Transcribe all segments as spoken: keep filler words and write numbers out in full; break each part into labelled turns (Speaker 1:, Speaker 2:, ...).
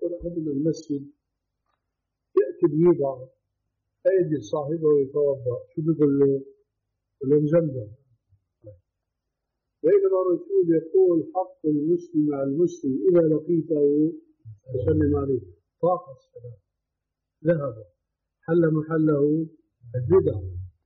Speaker 1: يدخل أحدنا المسجد يأتي بيضع فيجد صاحبه يتوضأ، شو بيقول له؟ يقول له زمزم. بينما الرسول يقول حق المسلم على المسلم إذا لقيته فسلم عليه، طاق السلام، ذهب، حل محله البدع.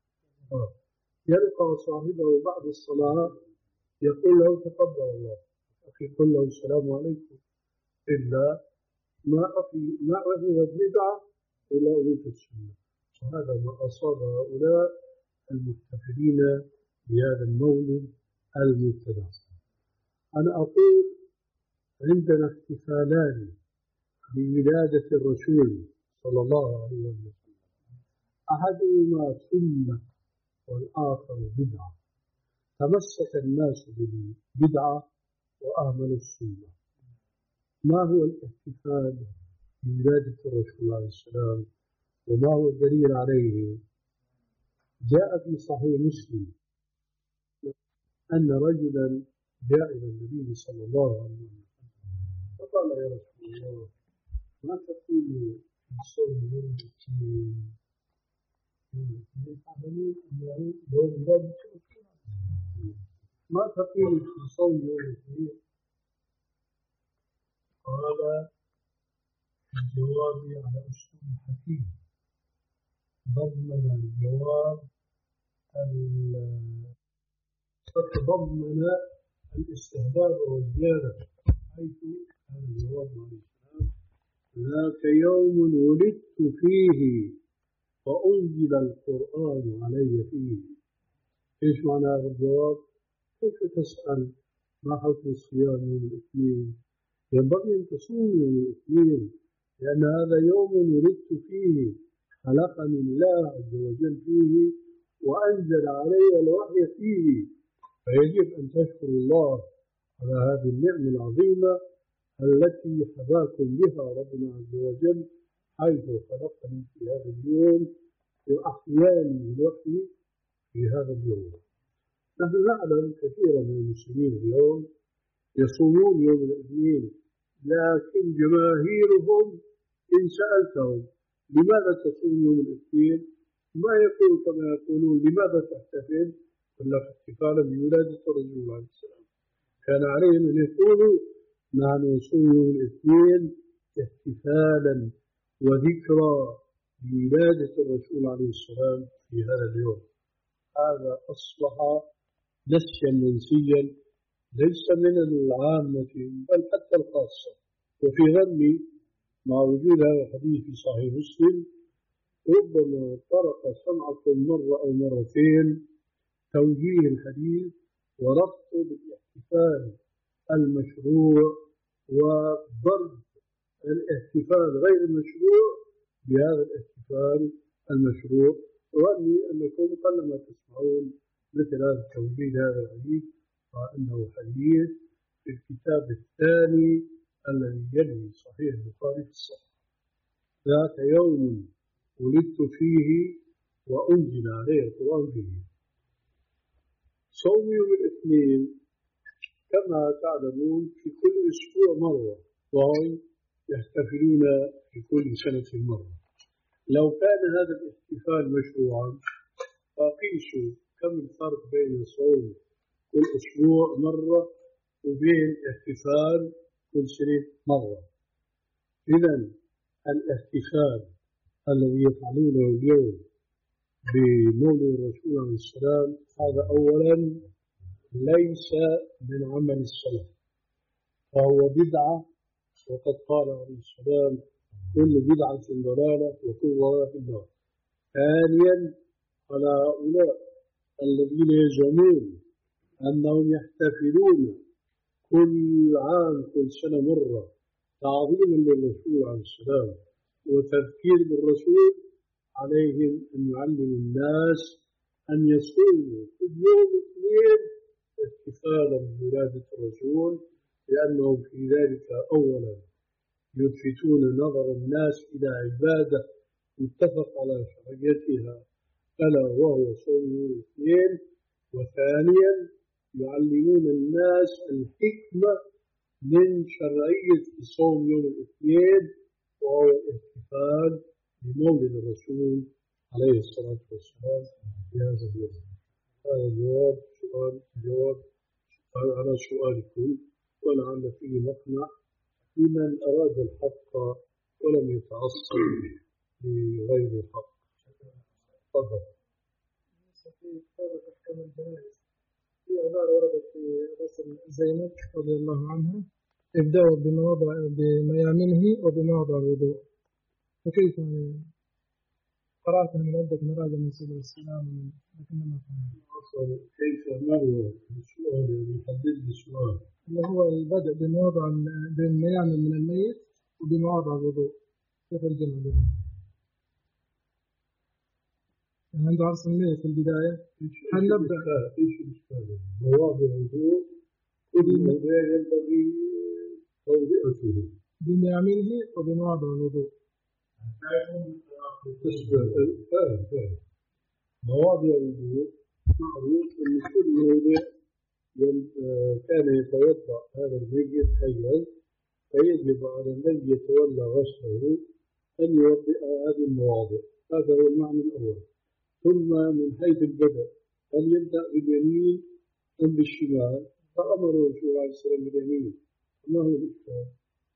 Speaker 1: يلقى صاحبه بعد الصلاة يقول له تقبل الله، أخي قل له السلام عليكم، إلا ما أخي ما أخذ بدعة إلا أريد السنة. وهذا ما أصاب هؤلاء المحتفلين بهذا المولد المبتدع. أنا أقول عندنا احتفالان بولادة الرسول صلى الله عليه وسلم، أحدهما سنة والآخر بدعة. تمسك الناس بالبدعة وأهملوا السنة. ما هو الاحتفال بولادة الرسول عليه السلام وما هو الدليل عليه؟ جاء في صحيح مسلم أن رجلا جاء إلى النبي صلى الله عليه وسلم فقال يا رسول الله ما تقول في صوم يوم الاثنين؟ يوم الاثنين تعلمون أنه يوم ولادة الرسول، ما تقول في صوم يوم الاثنين؟ قال في الجواب على أسلوب حكيم، ضمن الجواب تتضمن الاستهبال والزيادة، حيث كان الجواب عليه السلام ذاك يوم ولدت فيه وأنزل القرآن علي فيه. إيش معنى هذا الجواب؟ كيف تسأل ما حكم الصيام يوم الاثنين؟ ينبغي أن تصوم يوم الاثنين، لأن هذا يوم ولدت فيه، خلقني الله عز وجل فيه وأنزل علي الوحي فيه، فيجب أن تشكر الله على هذه النعمة العظيمة التي حباكم بها ربنا عز وجل، حيث خلقني في هذا اليوم وأحياني الوحي في هذا اليوم. نحن نعلم كثيرا من المسلمين اليوم يصومون يوم الاثنين، لكن جماهيرهم إن سألتهم لماذا تصوم يوم الاثنين ما يقول كما يقولون لماذا تحتفل؟ ولا احتفالا بولادة الرسول عليه السلام. كان عليهم أن يقولوا نحن نصوم يوم الاثنين احتفالا وذكرى بولادة الرسول عليه السلام في هذا اليوم. هذا أصبح نسيا منسيا ليس من العامة بل حتى الخاصة. وفي ظني مع وجود هذا الحديث في صحيح مسلم ربما طرق سمعكم مرة أو مرتين توجيه الحديث وربطه بالاحتفال المشروع وضرب الاحتفال غير المشروع بهذا الاحتفال المشروع. وأني أنكم قلما تسمعون مثل هذا التوجيه هذا الحديث، وأنه حديث في الكتاب الثاني الذي يلي صحيح البخاري في الصحيح، ذات يوم ولدت فيه وأنزل عليه القرآن فيه. صوم يوم الاثنين كما تعلمون في كل أسبوع مرة، وهم يحتفلون في كل سنة مرة. لو كان هذا الاحتفال مشروعا فقيسوا كم الفرق بين صوم كل أسبوع مرة وبين احتفال كل سنة مرة. إذن الاحتفال الذي يفعلونه اليوم بمولد الرسول عليه السلام هذا أولا ليس من عمل السلف، فهو بدعة، وقد قال عليه السلام كل بدعة ضلالة وكل ضلالة في النار. ثانيا على هؤلاء الذين يزعمون أنهم يحتفلون كل عام كل سنة مرة تعظيما للرسول عليه السلام وتذكير بالرسول، عليهم أن يعلموا الناس أن يصوموا كل يوم اثنين احتفالا بولادة الرسول، لأنهم في ذلك أولا يلفتون نظر الناس إلى عبادة متفق على شرعيتها ألا وهو صوم يوم الاثنين. وثانيا يعلمون الناس الحكمة من شرعية صوم يوم الاثنين وهو الاحتفال بمولد الرسول عليه الصلاة والسلام في هذا اليوم. هذا الجواب سؤال جواب على سؤالكم، ولعل فيه مقنع لمن أراد الحق ولم يتعصب لغير الحق. تفضل.
Speaker 2: في كتاب أحكام الجنائز في عبارة وردت في غسل زينب رضي الله عنها: ابدأوا بمواضع بميامنه وبمواضع الوضوء. فكيف قرأتها من عدة مراجع من سبيل السلام لكن ما فهمت.
Speaker 1: كيف ما هو السؤال يعني يحدد لي السؤال؟
Speaker 2: اللي هو البدء بمواضع بالميامن من الميت وبمواضع الوضوء، كيف الجمع بينهم؟ يعني عند عرس الميت في البداية هل نبدأ
Speaker 1: ايش الإشكال؟ مواضع الوضوء كل موضع ينبغي توضئته
Speaker 2: بميامنه وبمواضع الوضوء.
Speaker 1: فاهم فاهم. مواضع الوضوء معروف أن كل موضع كان يتوضأ هذا الميت حيا فيجب على الذي يتولى غسله أن يوضئ هذه المواضع. هذا هو المعنى الأول. ثم من حيث البدء هل يبدأ باليمين أم بالشمال؟ فأمر الرسول عليه السلام باليمين. ما هو الإشكال؟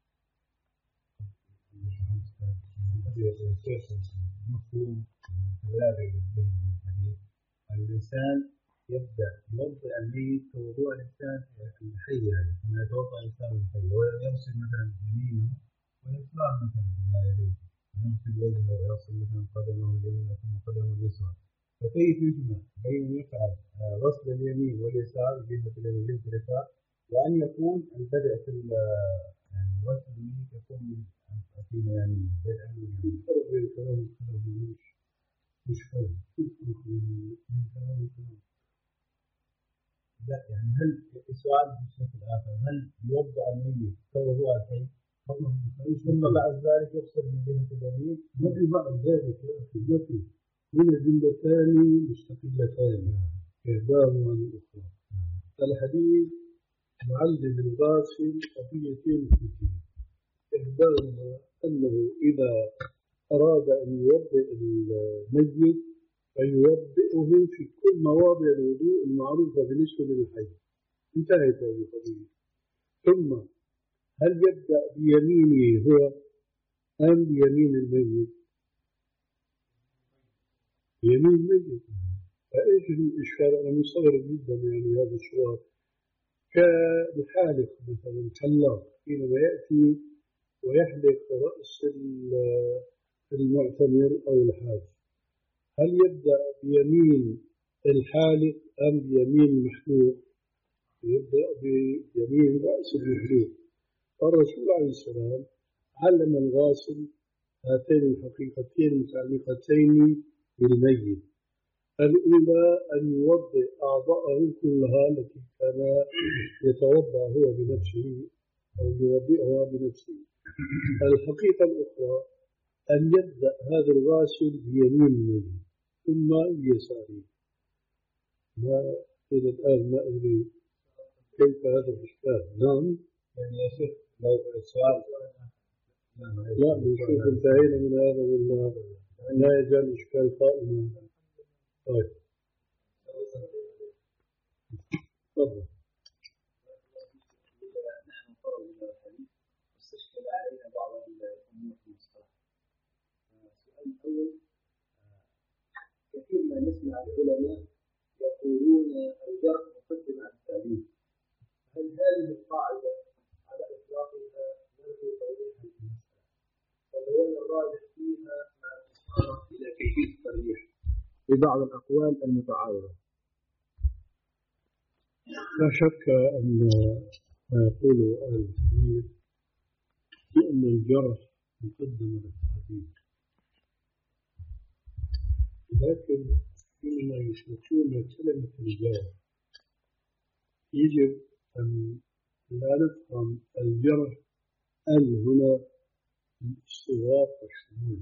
Speaker 3: مفهوم متبادر من الحديث. الإنسان يبدأ يوضئ الميت كوضوء الإنسان الحي، يعني كما يتوضأ الإنسان الحي، ويغسل مثلا يمينه ويسار مثلا بما يليه، ويغسل وجهه ويغسل مثلا قدمه اليمنى ثم قدمه اليسرى. فكيف يجمع بين أن يفعل غسل اليمين واليسار جهة اليمين جهة اليسار، وأن يكون البدء في يعني غسل الميت يكون من في ميامين بدءا من
Speaker 1: الفرق بين كلام وكلام مش مش فاهم. الفرق بين كلام وكلام؟
Speaker 3: لا يعني هل السؤال بشكل آخر، هل يوضع الميت كوضوء الحي ثم بعد ذلك يغسل من جهة اليمين؟
Speaker 1: ما في بعد ذلك يا أخي، ما في. هنا جملتان مستقلتان إحداهما عن الأخرى. الحديث معلم الغاسل قضيتين اثنتين، إحداهما أنه إذا أراد أن يوضئ الميت فيوضئه في كل مواضع الوضوء المعروفة بالنسبة للحي. انتهت هذه القضية. ثم هل يبدأ بيمينه هو أم بيمين الميت؟ يمين الميت. فإيش الإشكال؟ أنا مستغرب جدا يعني هذا السؤال. كالحالق مثلا حلاق حينما يأتي ويحلق رأس المعتمر أو الحاج، هل يبدأ بيمين الحالق أم بيمين المحلوق؟ يبدأ بيمين رأس المحلوق. الرسول عليه السلام علم الغاسل هاتين الحقيقتين المتعلقتين بالميت. الأولى أن يوضئ أعضاءه كلها التي كان يتوضأ هو بنفسه أو يوضئها بنفسه. الحقيقة الأخرى أن يبدأ هذا الغاسل بيمين الميت ثم بيساره. ما إلى الآن ما أدري كيف هذا الإشكال. نعم
Speaker 3: يعني يا شيخ لو السؤال
Speaker 1: لا نشوف انتهينا من هذا ولا لا يزال إشكال قائما. طيب تفضل.
Speaker 4: نحن نقرأ من الحديث واستشكل علينا بعض الأمور في المصطلح. السؤال الأول: كثير ما نسمع العلماء يقولون الجرح مقدم على التعليل، هل هذه القاعدة على إطلاقها نرجو توضيحها في المسألة وبيان الراجح فيها مع الإشارة إلى كيفية الترجيح في بعض الأقوال المتعارضة؟
Speaker 1: لا شك أن ما يقوله أهل الحديث بأن الجرح مقدم على التعديل، لكن حينما يشركون كلمة الجرح يجب أن لا نفهم الجرح ال هنا الاستغراق والشمول،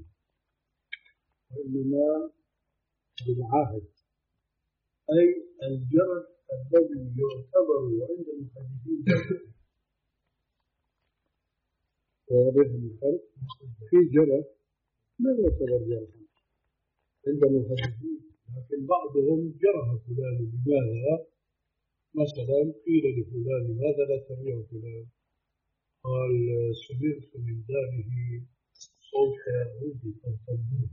Speaker 1: وإنما بالعهد، أي الجرح الذي يعتبر عند المحدثين واضح الفرق؟ في جرح لا يعتبر جرحا عند المحدثين، لكن بعضهم جرح فلان. لماذا؟ مثلا قيل لفلان لماذا لا تبيع فلان؟ قال سمعت من داره صوت عود أو طنبور.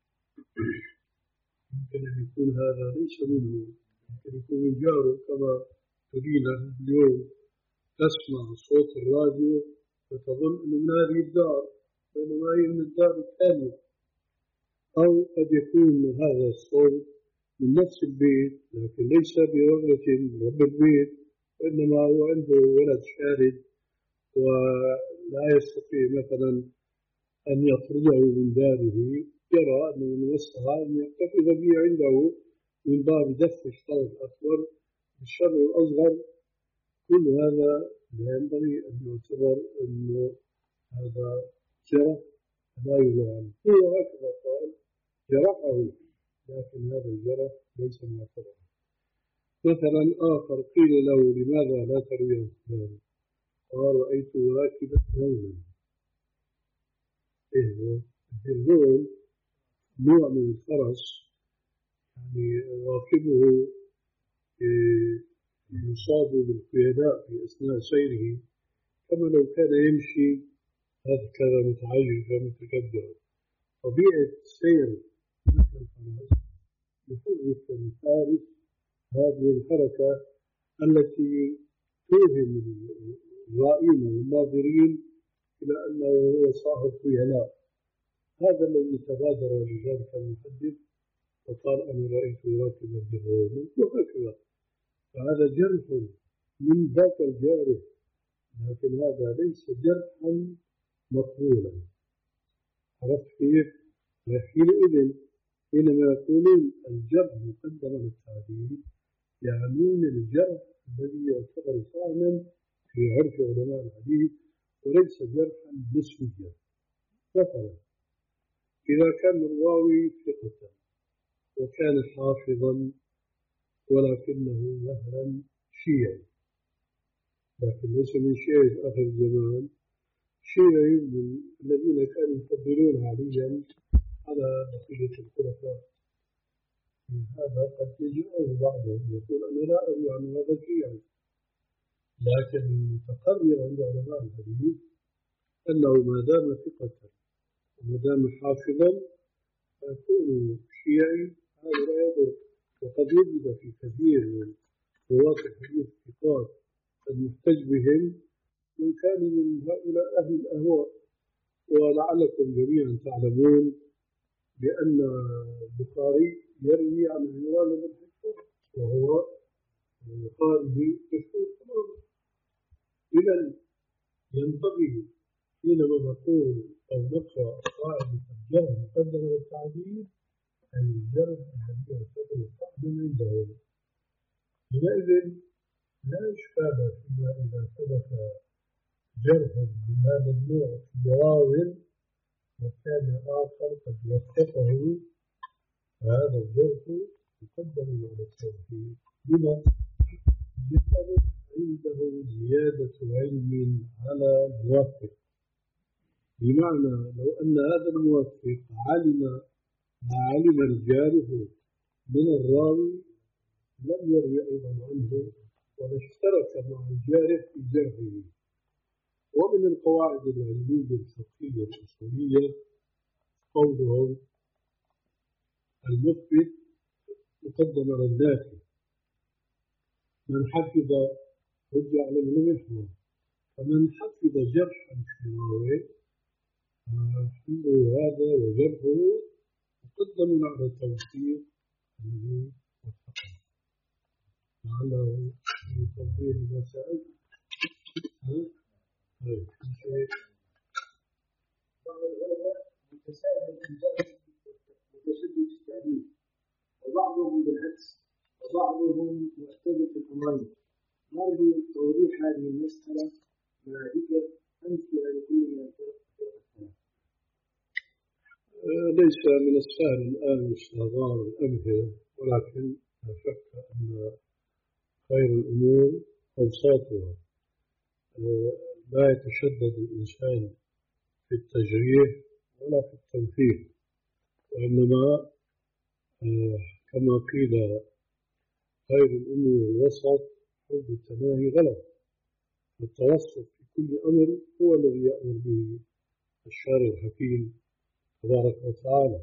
Speaker 1: يمكن أن يكون هذا ليس منه، يمكن يكون من جاره، كما تريد اليوم تسمع صوت الراديو وتظن أنه من هذه الدار بينما هي من الدار الثانية. أو قد يكون هذا الصوت من نفس البيت لكن ليس برغبة رب البيت، وإنما هو عنده ولد شارد ولا يستطيع مثلا أن يخرجه من داره، يرى أنه من وسطها أن يحتفظ به عنده من باب دفع الشر الأكبر بالشر الأصغر. كل هذا لا ينبغي أن يعتبر أنه هذا جرح لا يروى عنه. هو هكذا قال جرحه، لكن هذا الجرح ليس معتبرا. مثلا آخر قيل له لماذا لا تروي عن فلان؟ قال رأيته راكبا هونا. إيه الهون نوع من الفرس، يعني راكبه يصاب بالخيلاء في أثناء سيره، كما لو كان يمشي هكذا متعججا متكبرا. طبيعة سير هذا الفرس يحرك الفارس هذه الحركة التي توهم الرائين والناظرين إلى أنه هو صاحب خيلاء. هذا الذي تبادر لذلك المحدث وقال أنا رأيت راكبا بالهون وهكذا. فهذا جرح من ذاك الجارح، لكن هذا ليس جرحا مقبولا. عرفت كيف؟ حينئذ حينما يقولون الجرح مقدم على التعديل يعنون الجرح الذي يعتبر فعلا في عرف علماء الحديث وليس جرحا نسبيا. مثلا إذا كان الراوي ثقة وكان حافظا ولكنه مثلا شيعي، لكن ليس من شيعة آخر الزمان، شيعي من الذين كانوا يفضلون عليا على بقية الخلفاء. هذا قد يجيءه بعضهم يقول أنا لا أروي عن هذا شيعي، لكن المتقرر عند علماء الحديث أنه ما دام ثقة وما دام حافظا فيكون شيعي، هذا لا يضر. وقد وجد في كثير من رواة الحديث الثقات المحتج بهم من كان من هؤلاء أهل الأهواء. ولعلكم جميعا تعلمون بأن البخاري يروي عن عمران بن حسين وهو خارجي مشهور تماما. إذا ينبغي حينما نقول أو نقرأ قاعدة الجرح مقدم على التعديل أي الجرح الذي يعتبر صعبا عندهم. حينئذ لا إشكال فيما إذا ثبت جرح من هذا النوع في راو وكان آخر قد وثقه، فهذا الجرح يقدم على التوحيد. لما؟ لأنه عنده زيادة علم على موثق، بمعنى لو أن هذا الموثق علم ما علم رجاله من الراوي لم يروي أيضا عنه ولا اشترك مع الجارح في جرحه. ومن القواعد العلمية الفقهية الأصولية قولهم المثبت مقدم على النافي. من حفظ رجع على المحور، فمن حفظ جرحا في راوي حفظه هذا وجرحه مقدم على التوثيق الذي وثقه. لعله في توضيح ما سألت.
Speaker 4: بعض العلماء متساهل في الجرح متشدد في التعديل، وبعضهم بالعكس، وبعضهم محتمل في الأمرين. نرجو توضيح هذه المسألة مع ذكر أمثلة لكل من الفرق الثلاث.
Speaker 1: ليس من السهل الآن استحضار الأمثلة، ولكن لا شك أن خير الأمور أوساطها. لا يتشدد الإنسان في التجريح ولا في التوفيق، وإنما آه كما قيل خير الأمور الوسط، حب التناهي غلط. التوسط في كل أمر هو الذي يأمر به الشارع الحكيم تبارك وتعالى.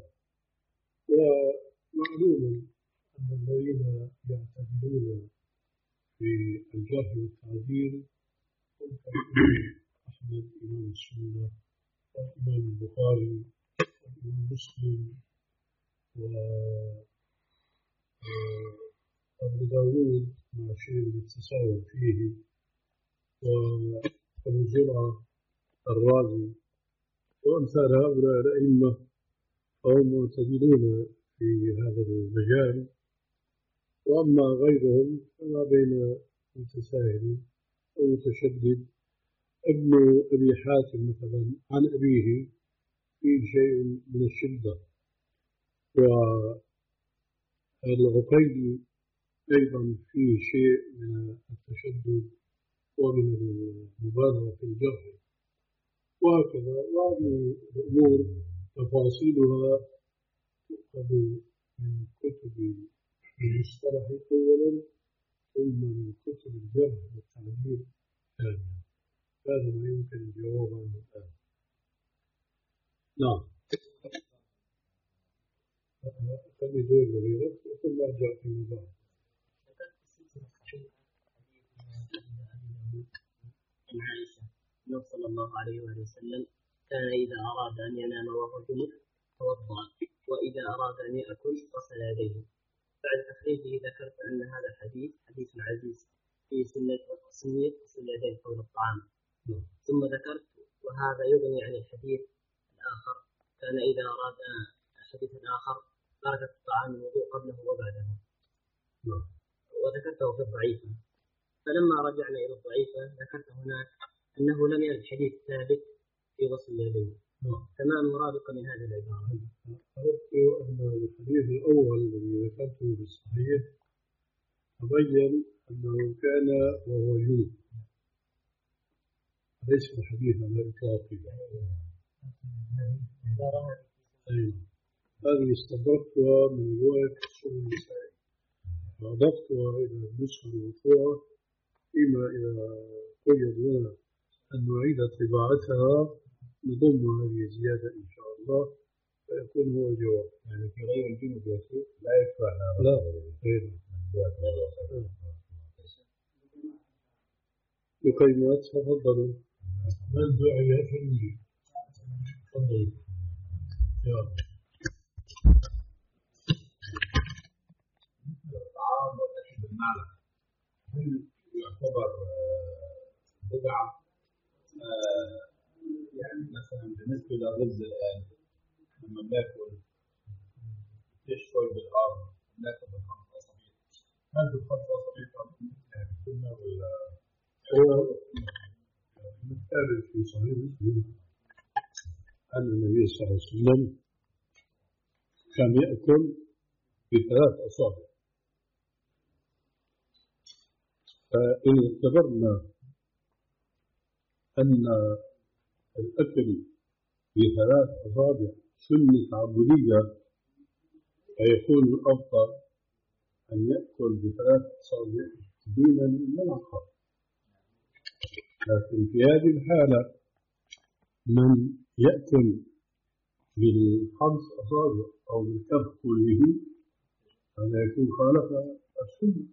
Speaker 1: ومعلوم أن الذين يعتدلون في الجرح والتعديل هم كالإمام أحمد إمام السنة، والإمام البخاري، والإمام مسلم، وأبو داود مع شيء من التساهل فيه، وأبو زرعة الرازي، وأمثال هؤلاء الأئمة فهم معتدلون في هذا المجال. وأما غيرهم فما بين متساهل ومتشدد. ابن أبي حاتم مثلا عن أبيه فيه شيء من الشدة، والعقيلي أيضا فيه شيء من التشدد ومن المبالغة في الجرح، وهكذا. وهذه الأمور تفاصيلها تؤخذ من كتب المصطلح أولا، ثم من كتب الجرح والتعديل ثانيا. هذا ما يمكن الجواب عنه الآن. نعم. خلي دول غيرك ثم أرجع فيما بعد.
Speaker 5: عن عائشة أنه صلى الله عليه وسلم كان إذا أراد أن ينام وهو جنب توضأ، وإذا أراد أن يأكل غسل يديه. بعد تخريجه ذكرت أن هذا الحديث حديث عزيز في سنة وتسمية غسل اليدين قبل الطعام. ثم ذكرت وهذا يغني عن الحديث الآخر، كان إذا أراد الحديث الآخر بركة الطعام الوضوء قبله وبعده. وذكرته في الضعيفة. فلما رجعنا إلى الضعيفة ذكرت هناك أنه لم يرد حديث ثابت في غسل اليدين. تمام مرادك من هذه العبارة.
Speaker 1: أردت أن الحديث الأول الذي ذكرته في الصحيح تبين أنه كان وهو جنب، ليس الحديث على إطلاقه. هذه استدركتها من رواية السنن النسائي وأضفتها إلى النسخة المرفوعة، فيما إذا قيد لنا أن نعيد طباعتها نضم هذه الزيادة إن شاء الله فيكون هو الجواب.
Speaker 3: يعني في غير الجنوب يا شيخ لا يدفع
Speaker 1: لا غير بقيمات. تفضلوا. من دعي فليجيب. تفضلوا. يلا.
Speaker 3: الطعام والأكل بالمعلقة هل يعتبر بدعة؟ يعني مثلا بالنسبة للرز الآن لما بناكل تشفر بالأرض بناكل بالخمس أصابع، هل بالخمس أصابع يعني كنا ولا؟
Speaker 1: هو الثالث في صحيح مسلم أن النبي صلى الله عليه وسلم كان يأكل بثلاث أصابع. فإن اعتبرنا أن الأكل بثلاث أصابع سنة تعبدية فيكون الأفضل أن يأكل بثلاث أصابع دون الملعقة. لكن في هذه الحالة من يأكل بالخمس أصابع أو بالكف كله هذا يكون خالف السنة.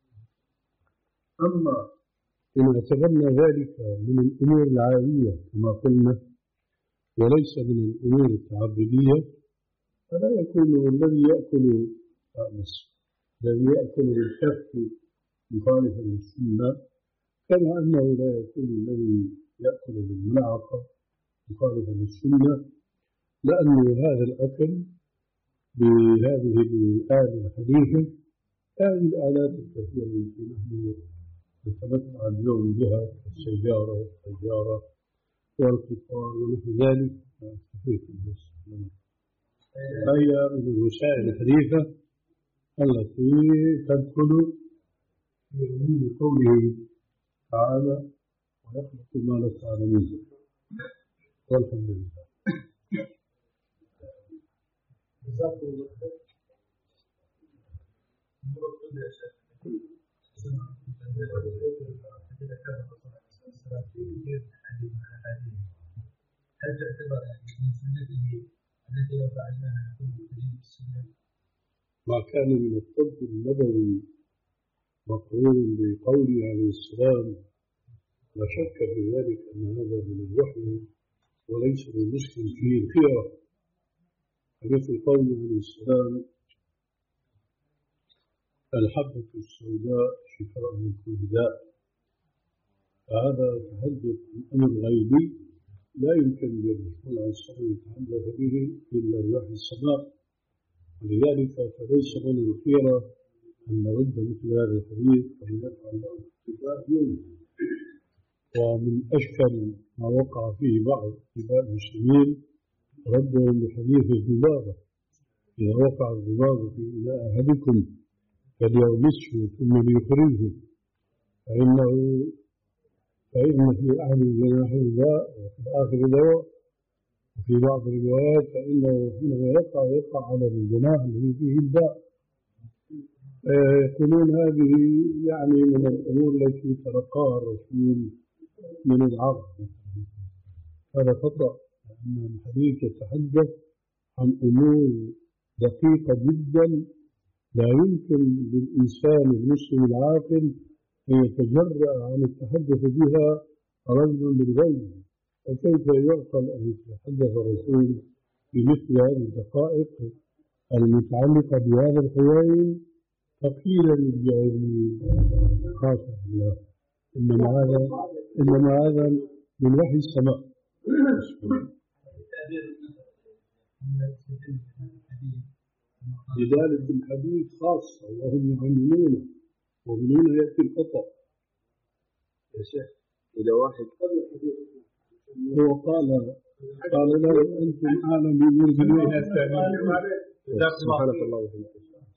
Speaker 1: أما إن اعتبرنا ذلك من الأمور العادية كما قلنا وليس من الأمور التعبدية فلا يكون الذي يأكل رأس الذي يأكل بالكف مخالفا للسنة، كما أنه لا يكون الذي يأكل بالملعقة مخالفا للسنة، لأن هذا الأكل بهذه الآلة الحديثة هذه الآلات الكثيرة التي نحن نتمتع اليوم بها السيارة والسيارة والقطار ونحو ذلك. هي من الوسائل الحديثة التي تدخل في عموم قوله تعالى ويخلق ما لا تعلمون. والحمد لله.
Speaker 4: جزاكم الله خير. مرتب يا شيخ. إذا كان الرسول عليه الصلاة والسلام في غير الحديث عن الحديث، هل تعتبر من سنته التي لو فعلناها نكون مبتدئين بالسنة؟
Speaker 1: ما كان من الطب النبوي مقرون بقوله عليه السلام لا شك في ذلك أن هذا من الوحي وليس للمسلم فيه الخيرة، مثل قوله عليه السلام الحبة السوداء شفاء من كل داء. فهذا تحدث عن أمر غيبي لا يمكن للرسول عليه السلام يتحدث به إلا الوحي السماء، ولذلك فليس لنا الخيرة أن نرد مثل هذا الحديث ونفعل له اتباع يوم. ومن أشكل ما وقع فيه بعض اتباع المسلمين ردهم بحديث الذبابة، إذا وقع الذباب في إناء أحدكم فليغمسه ثم ليخرجه فإنه فإن في أحد الجناحين داء وفي الآخر دواء، وفي بعض الروايات فإنه حينما يقع يقع على الجناح الذي فيه الداء. يقولون هذه يعني من الأمور التي تلقاها الرسول من العرب. هذا خطأ، لأن الحديث يتحدث عن أمور دقيقة جدا لا يمكن للإنسان المسلم العاقل أن يتجرأ عن التحدث بها رجلا بالغيب. فكيف يعقل أن يتحدث الرسول بمثل هذه الدقائق المتعلقة بهذا الحوين فقيلا للجاهلين؟ خاصة الله، إنما هذا إنما هذا من وحي السماء. لذلك الحديث خاصة وهم يعلمون ومن هنا يأتي الخطأ.
Speaker 3: يا شيخ إذا واحد
Speaker 1: هو قال قال له أنتم أعلم بمرض الله.
Speaker 3: سبحانك الله وبحمدك.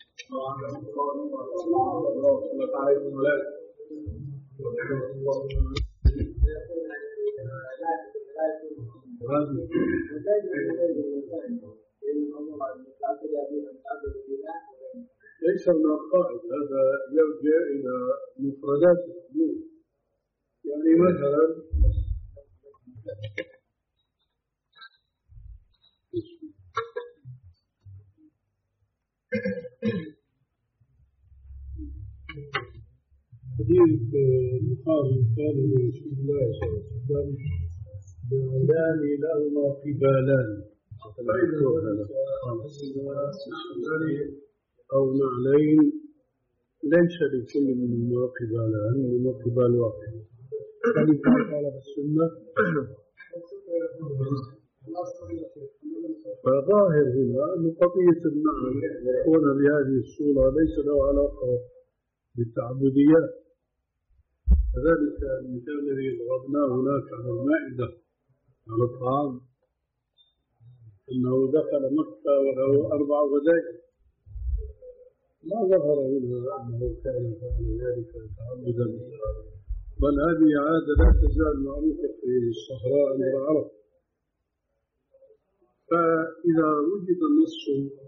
Speaker 1: ليس من القائد، هذا يرجع إلى مفردات الأمور. يعني مثلا حديث البخاري كان من رسول الله صلى الله عليه وسلم بعلان لهما قبالان أو نعلين ليس لكل منهما قبالان إنما قبال واحد. كذلك قال في السنة. فظاهر هنا أن قضية النعل يكون بهذه الصورة ليس له علاقة بالتعبديات. كذلك المثال الذي ضربناه هناك على المائدة على الطعام، إنه دخل مكة وله أربع غدائر، ما ظهر هنا أنه كان فعل ذلك تعبدا، بل هذه عادة لا تزال معروفة في الصحراء عند العرب. فإذا وجد النص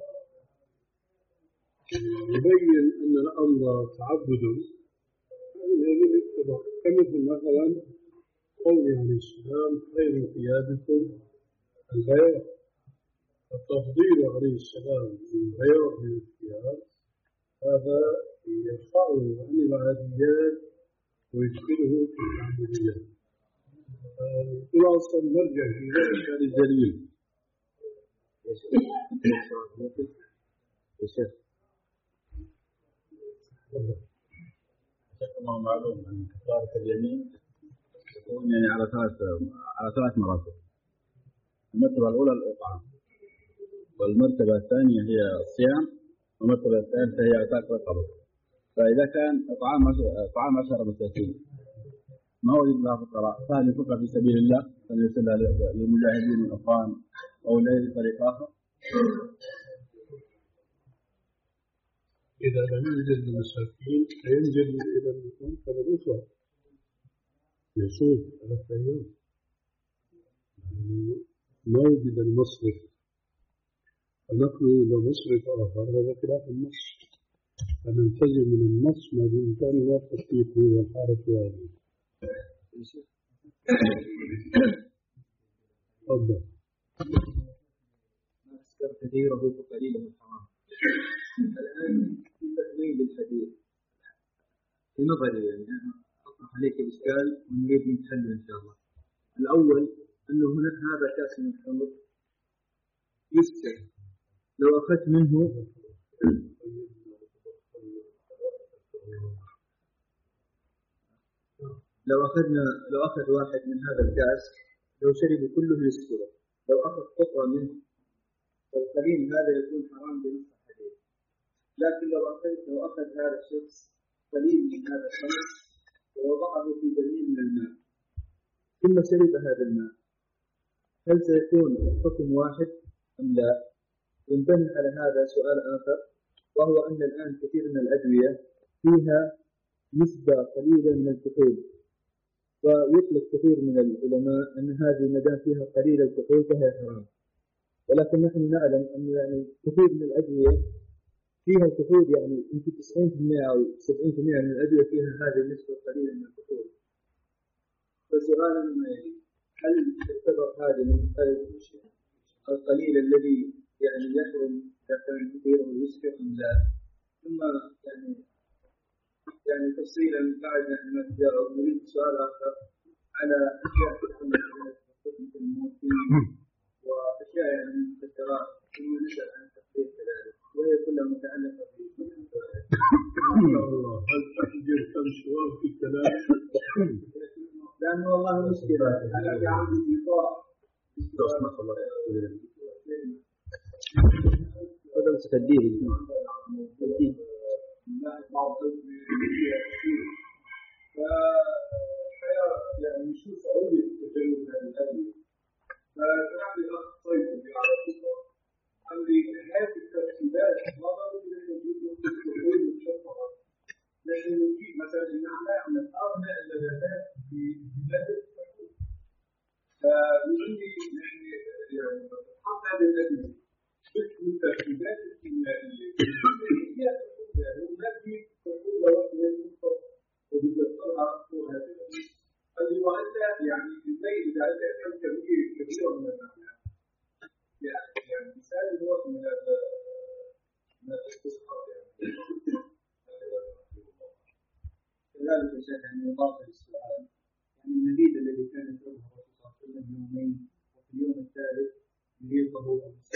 Speaker 1: يبين أن الأمر تعبد فإنه يتبع، كمثل مثلا قول عليه السلام خير قيادكم البياض، التفضيل عليه السلام بالبياض من الثياب هذا يرفعه عن العاديات ويدخله في التعبديات. خلاصة نرجع في ذلك للدليل.
Speaker 3: يا شيخ الله معلوم أن كفارة اليمين تكون يعني على ثلاث على ثلاث مراتب. المرتبة الأولى الإطعام، والمرتبة الثانية هي الصيام، والمرتبة الثالثة هي عتاق الرقبة. فإذا كان إطعام إطعام عشرة مساكين ما وجد لها فقراء، فهل ينفقها في سبيل الله فليرسلها للمجاهدين الأفغان أو لأي طريق آخر؟
Speaker 1: إذا لم يوجد المساكين فينزل إلى المنطقة الأخرى يصوم ثلاثة أيام موجد المصرف فنقله إلى مصرف آخر هذا خلاف النص، فنلتزم من النص ما بإمكاننا تطبيقه والحالة هذه. تفضل.
Speaker 4: ما أسكر كثيره فقليله حرام. الآن في تأويل للحديث في نظري، يعني أنا أطرح عليك الإشكال ونريد نحله إن شاء الله. الأول أنه هناك هذا كاس من الخمر يسكر، لو أخذت منه لو أخذنا لو أخذ واحد من هذا الكاس لو شرب كله يسكره، لو أخذ قطرة منه فالقليل هذا يكون حرام بنص الحديث. لكن لو أخذ لو أخذ هذا الشخص قليل من هذا الخمر ووضعه في برميل من الماء ثم شرب هذا الماء، هل سيكون الحكم واحد أم لا؟ ينبني على هذا سؤال آخر، وهو أن الآن كثير من الأدوية فيها نسبة قليلة من الكحول، ويطلق كثير من العلماء أن هذه ما دام فيها قليل الكحول فهي حرام، ولكن نحن نعلم أن يعني كثير من الأدوية فيها الكحول، يعني يمكن تسعين بالمئة أو سبعين بالمئة من الأدوية فيها هذه النسبة القليلة من الكحول. فسؤالنا ما يلي: هل تعتبر هذا من القليل الذي يعني يحرم إذا كان كثيرا ويسكر أم لا؟ ثم يعني يعني تفصيلا بعد ما تجاوب نريد سؤال آخر على أشياء تتعلق مثل المورفين وأشياء يعني من المخدرات، ثم نسأل عن التفصيل كذلك، وهي كلها متعلقة بالمخدرات.
Speaker 1: الله هل تحجر كم سؤال في الكلام؟
Speaker 4: لأنه والله مشكلة أنا في عندي إيقاع هذا مستدير مستدير يعني شو صعوبة تجنب هذه الأدوية؟ فنحن الأخ طيب بيعرفه عندي هذه الترتيبات ما ضروري نحن نجيب الكحول مشفرة، نحن نجيب مثلا نحن نعمل أغنى النباتات ببلد الكحول، فبيجي نحن يعني نحط هذه الأدوية باسم الترتيبات الكيميائية هي يعني ما في كحول لوحده ينفق وبتطلع فوق هذه الأدوية. اللي وعدنا يعني ازاي اذا انت كم كميه كبيره من الاعمال يعني يعني مثال هو من من الاستصحاب يعني كذلك يا شيخ يعني اضافه للسؤال، يعني المبيد الذي كان يشربه الرسول صلى الله عليه وسلم يومين وفي اليوم الثالث يريده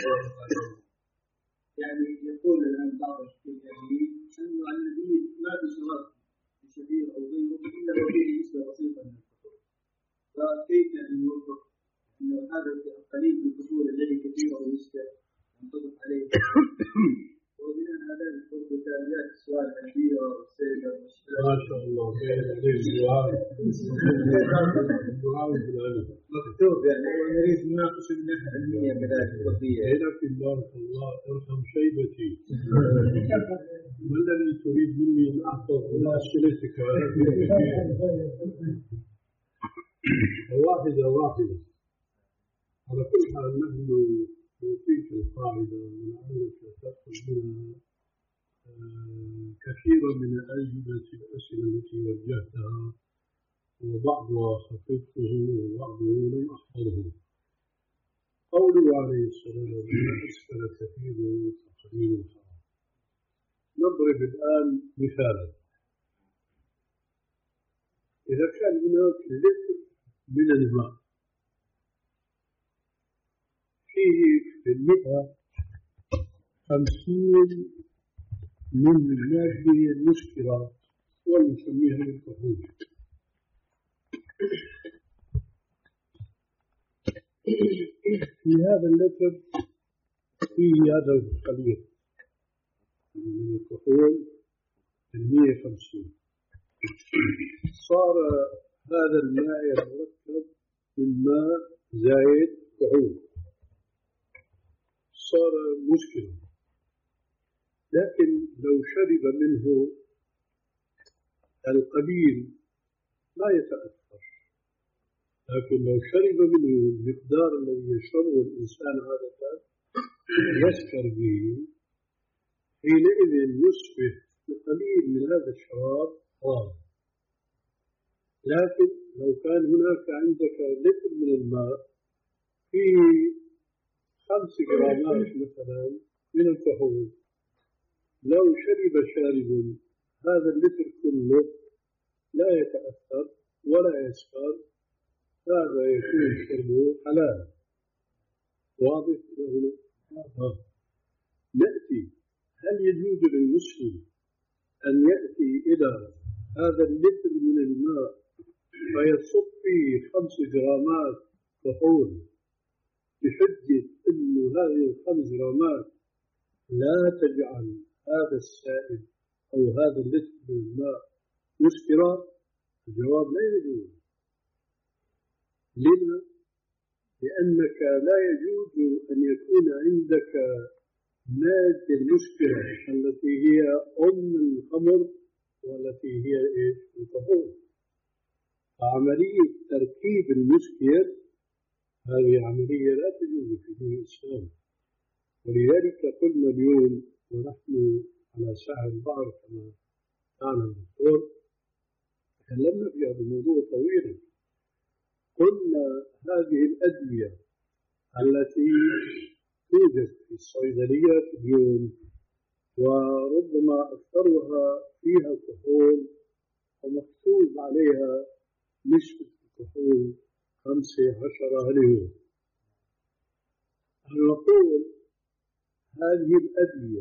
Speaker 4: يعني يقول الان بعض الكيميائيين انه المبيد ما بشرط لشبير او غيره الا وفيه نسبه بسيطه من فكيف يعني نوفق انه هذا القليل من الكحول الذي كثيره يسكر ينطبق عليه وبناء على ذلك برضه تاليات السؤال الكبيره والسيده
Speaker 1: ما شاء الله الدعاء الدعاء بالعلم
Speaker 4: مكتوب يعني ونريد نناقش من الناحيه العلميه كذلك الطبيه.
Speaker 1: لكن بارك الله ارحم شيبتي ما الذي تريد مني ان احفظ من اسئلتك واحدة واحدة. على كل حال نحن نعطيك القاعدة ولعلك تأخذ منها كثيرا من أجوبة الأسئلة التي وجهتها، وبعضها حفظته وبعضه لم أحفظه. قوله عليه السلام: ما أسفل كثيره فقليله حرام. نضرب الآن مثالا: إذا كان هناك لتر من الماء فيه في المئة خمسين من المادة المسكرة ونسميها الكحول، في هذا اللتر فيه هذا القليل من الكحول المئة وخمسين، صار هذا الماء المركب من ماء زائد كحول، صار مشكلة. لكن لو شرب منه القليل لا يتأثر، لكن لو شرب منه المقدار الذي يشربه الإنسان عادة يسكر به، حينئذ يصبح القليل من هذا الشراب حرام. لكن لو كان هناك عندك لتر من الماء فيه خمس جرامات مثلا من الكحول، لو شرب شارب هذا اللتر كله لا يتأثر ولا يسكر، هذا يكون شربه حلال. واضح هنا؟ آه. نأتي، هل يجوز للمسلم أن يأتي إلى هذا اللتر من الماء فيصب فيه خمس جرامات كحول بحجة أن هذه الخمس جرامات لا تجعل هذا السائل أو هذا اللتر من الماء مسكرا؟ الجواب لا يجوز. لما؟ لأنك لا يجوز أن يكون عندك مادة المسكرة التي هي أم الخمر والتي هي الكحول. عملية تركيب المسكر هذه عملية لا تجوز في دين الإسلام، ولذلك قلنا اليوم ونحن على ساحل البحر كما قال الدكتور، تكلمنا في هذا الموضوع طويلا. قلنا هذه الأدوية التي توجد في الصيدليات اليوم وربما أكثرها فيها كحول ومكتوب عليها نسبة الكحول خمسة عشر هليون. نقول هذه الأدوية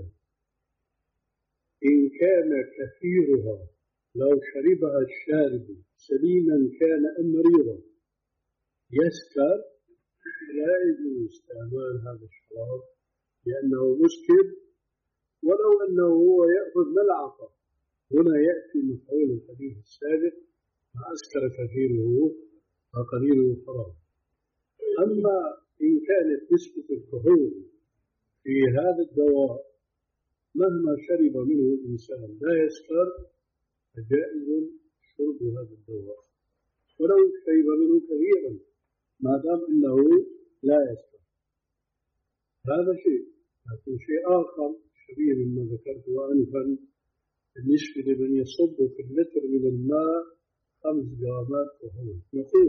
Speaker 1: إن كان كثيرها لو شربها الشارب سليما كان أم مريضا يسكر، لا يجوز استعمال هذا الشراب لأنه مسكر، ولو أنه هو يأخذ ملعقة. هنا يأتي مفعول الحديث السابق: ما أسكر كثيره فقليله حرام. أما إن كانت نسبة الكحول في هذا الدواء مهما شرب منه الإنسان لا يسكر، فجائز شرب هذا الدواء ولو شرب منه كثيرا ما دام أنه لا يسكر. هذا شيء. لكن شيء آخر شبيه مما ذكرته آنفا بالنسبة لمن يصب في اللتر من الماء خمس جرامات كحول. نقول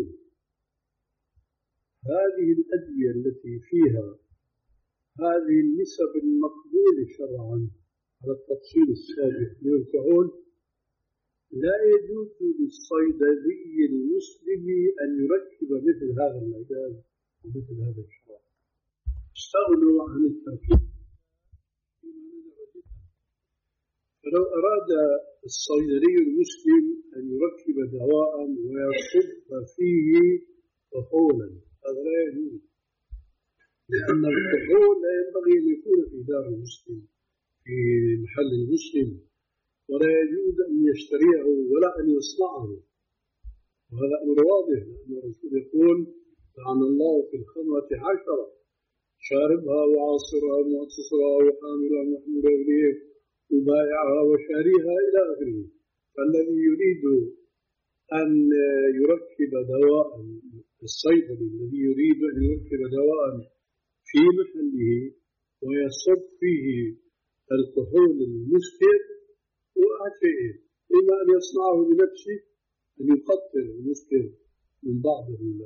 Speaker 1: هذه الأدوية التي فيها هذه النسب المقبولة شرعا على التفصيل السابق من الكحول، لا يجوز للصيدلي المسلم أن يركب مثل هذا العلاج ومثل هذا الشراب. استغنوا عن التركيب فيما نزل جدا. فلو أراد الصيدلي المسلم أن يركب دواء ويصب فيه كحولا، هذا لا يجوز، لأن الكحول لا ينبغي أن يكون في دار المسلم في محل المسلم، ولا يجوز أن يشتريه ولا أن يصنعه. وهذا أمر واضح، لأن الرسول يقول: لعن الله في الخمرة عشرة: شاربها وعاصرها ومعتصرها وحاملها ومحمولها إليه وبائعها وشاريها إلى آخره. فالذي يريد أن يركب دواء، الصيدلي الذي يريد أن يركب دواء في محله ويصب فيه الكحول المسكر، وأعتقد إما أن يصنعه بنفسه، أن يقطر المسكر من بعض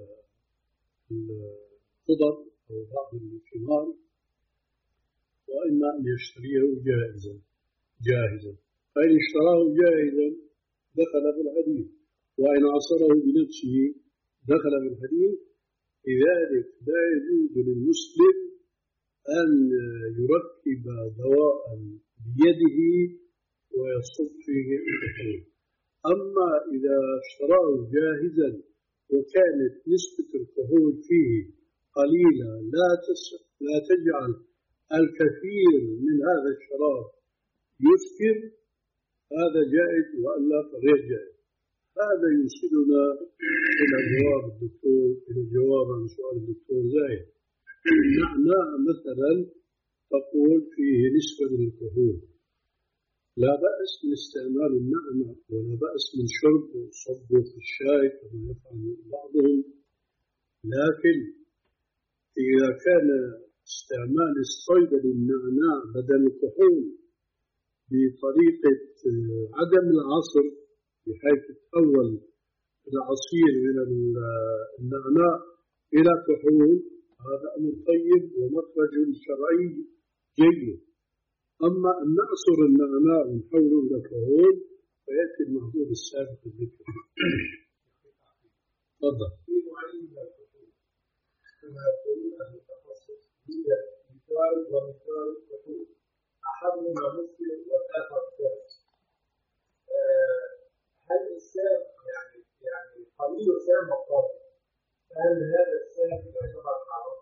Speaker 1: الخضر أو بعض الثمار، وإما أن يشتريه جاهزا جاهزا فإن اشتراه جاهزا دخل في الحديث، وإن عصره بنفسه دخل في الحديث. لذلك لا يجوز للمسلم أن يركب دواء بيده ويصب فيه الكحول. أما إذا اشتراه جاهزا وكانت نسبة الكحول فيه قليلة لا لا تجعل الكثير من هذا الشراب يسكر، هذا جائز، وألا فغير جائز. هذا يوصلنا إلى جواب الدكتور إلى الجواب عن سؤال الدكتور زايد. النعناع مثلا تقول فيه نسبة من الكحول، لا بأس من استعمال النعناع ولا بأس من شربه وصبه في الشاي كما يفعل بعضهم، لكن إذا كان استعمال الصيد للنعناع بدل الكحول بطريقة عدم العصر بحيث تحول العصير من النعناع إلى كحول، هذا أمر طيب ومخرج شرعي جيد. أما أن نعصر النعناع ونحوله إلى كحول فيأتي المحظور السابق الذكر. تفضل.
Speaker 4: في نوعين من الكحول كما يقولون أهل التخصص، هي مثال ومثال الكحول، أحدهما مسلم والآخر كافر. هل السام يعني يعني قليل سام وقابل؟ فهل هذا السام يعتبر حرام؟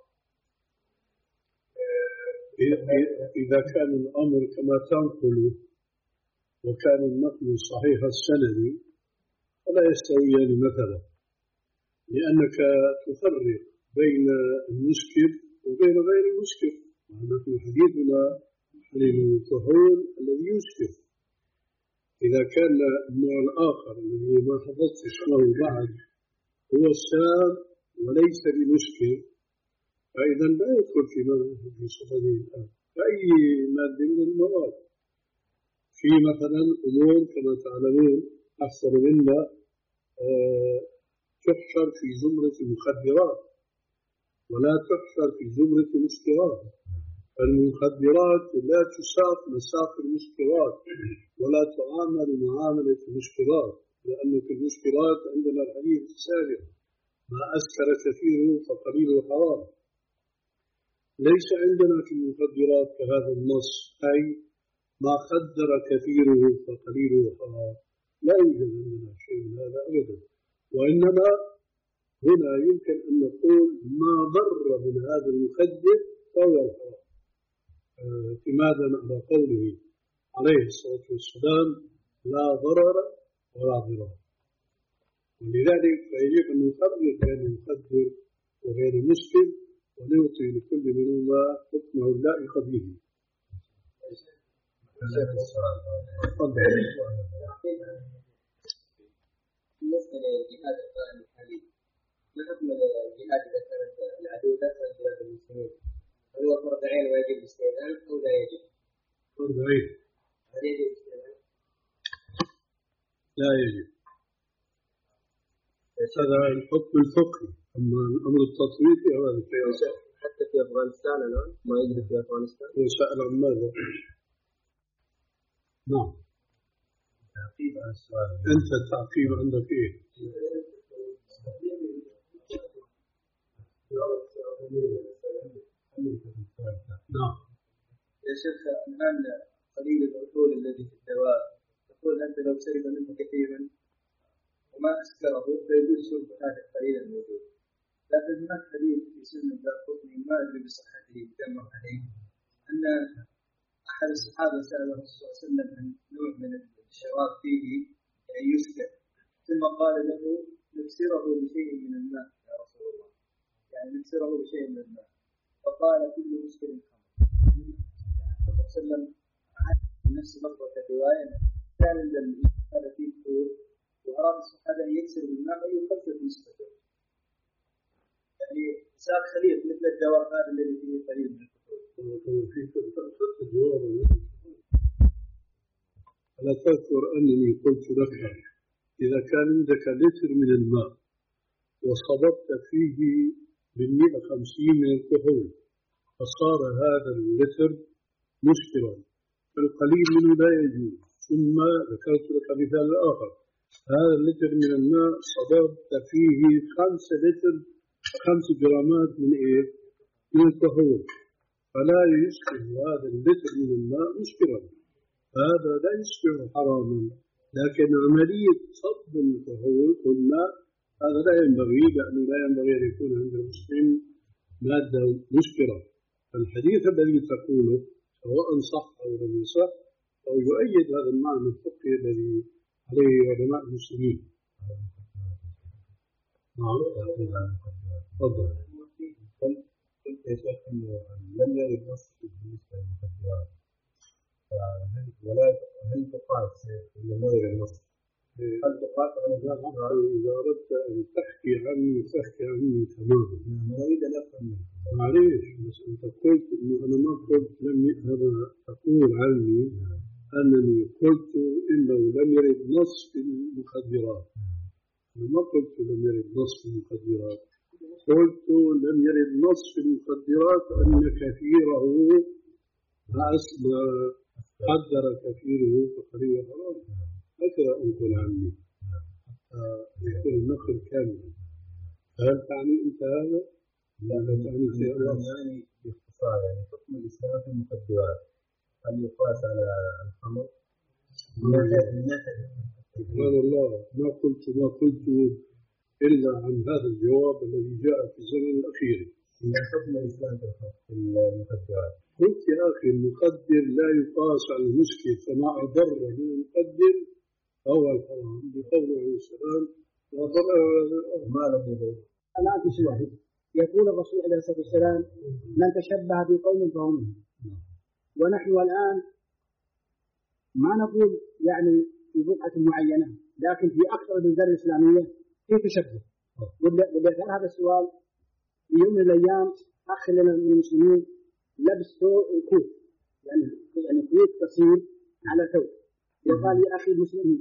Speaker 1: إذا كان الأمر كما تنقل وكان النقل صحيح السند فلا يستويان مثلا، لأنك تفرق بين المسكر وبين غير المسكر. ونحن حديثنا عن الكحول الذي يسكر. إذا كان النوع الآخر الذي ما حفظت اسمه بعد هو السام وليس بمسكر فإذا لا يدخل في في صفته الآن فأي مادة من المواد. في مثلا أمور كما تعلمون أكثر منا أه تحشر في زمرة المخدرات ولا تحشر في زمرة المسكرات. فالمخدرات لا تساق مساق المسكرات ولا تعامل معاملة المسكرات، لأن في المسكرات عندنا الحديث السابق ما أسكر كثيره فقليله حرام. ليس عندنا في المخدرات كهذا النص أي ما خدر كثيره فقليله حرام، لا يوجد عندنا شيء من هذا أبدا. وإنما هنا يمكن أن نقول ما ضر من هذا المخدر فهو الحرام، اعتمادا على قوله عليه الصلاة والسلام لا ضرر ولا ضرار. ولذلك فيجب أن نفرق بين المخدر وغير المسكر ونعطي لكل منهما حكمه اللائق به.
Speaker 5: بالنسبة للجهاد القائم الحالي، ما حكم الجهاد إذا كانت العدو داخل بلاد المسلمين؟ هل هو فرض عين ويجب الاستئذان أو لا يجب؟
Speaker 1: فرض عين.
Speaker 5: هل يجب الاستئذان؟
Speaker 1: لا يجب. هذا الحكم الفقهي، أما الأمر التطبيقي هذا شيء آخر.
Speaker 5: حتى في أفغانستان الآن ما يجري في أفغانستان؟
Speaker 1: هو سأل عن ماذا؟ نعم.
Speaker 3: تعقيب على السؤال.
Speaker 1: أنت التعقيب عندك إيه؟ نعم.
Speaker 4: يا شيخ الآن قليل الأصول الذي في الدواء تقول أنت لو شرب منه كثيرا وما أسكره فيجوز شرب هذا القليل الموجود، لكن هناك حديث في سنة الدارقطني ما أدري بصحته يتم عليه أن أحد الصحابة سأل الرسول صلى الله عليه وسلم عن نوع من الشراب فيه يعني يسكر، ثم قال له نكسره بشيء من الماء يا رسول الله، يعني نكسره بشيء من الماء، فقال كل مسكر خمر. الرسول صلى الله عليه وسلم عاد بنفس لفظة الرواية كان هذا فيه طول وأراد الصحابة أن يكسر بالماء أي يخفف نسبته، يعني ساق خليط مثل الدواء هذا الذي فيه قليل من الكحول.
Speaker 1: ألا تذكر أنني قلت لك إذا كان عندك لتر من الماء وصببت فيه بالمئة وخمسين من الكحول فصار هذا اللتر مسكرا فالقليل منه لا يجوز. ثم ذكرت لك مثال آخر، هذا اللتر من الماء صببت فيه خمسة لتر خمس جرامات من إيه؟ من الكحول فلا يسكر هذا اللتر من الماء مسكرا، هذا لا يسكر حراما. لكن عملية صب الكحول قلنا هذا لا ينبغي، لأنه لا ينبغي أن يكون عند المسلم مادة مسكرة. فالحديث الذي تقوله سواء صح أو لم يصح أو يؤيد هذا المعنى الفقهي الذي عليه علماء المسلمين. نعم. تفضل.
Speaker 3: قلت يا شيخ انه لم يرد نص بالنسبه للمخدرات، فهل ولا هل تقاس الا نظر النص هل تقاطع
Speaker 1: إذا أردت أن تحكي عني فاحكي عني تماما.
Speaker 3: أنا أريد أن أفهم.
Speaker 1: معليش بس أنت قلت إنه أنا ما قلت لم أنا أقول عني أنني قلت إنه لم يرد نص في المخدرات. أنا ما قلت لم يرد نص في المخدرات، قلت لم يرد نص في المخدرات أن كثيره ما قدر كثيره فقليل حرام. هكذا أنقل عني حتى يكون النقل كاملا. هل تعني أنت هذا؟
Speaker 3: لا لا تعني شيء. يعني باختصار يعني حكم الإسلام في المخدرات هل يقاس على الخمر؟
Speaker 1: سبحان الله، ما قلت ما قلت إلا عن هذا الجواب الذي جاء في الزمن الأخير.
Speaker 3: من حكم الإسلام في المخدرات.
Speaker 1: قلت يا أخي المخدر لا يقاس على المسكر، فما أضر من المخدر هو الحرام بقوله عليه السلام لا ضرر
Speaker 3: ما له ضرر.
Speaker 6: الآن في واحد يقول الرسول عليه الصلاة والسلام من تشبه بقوم فهو منهم. ونحن الآن ما نقول يعني في بقعة معينة، لكن في أكثر البلدان الإسلامية في تشبه. ولذلك هذا السؤال في يوم من الأيام أخ لنا من المسلمين لبس الكوت، يعني يعني كوت قصير على ثوب، وقال يا أخي المسلم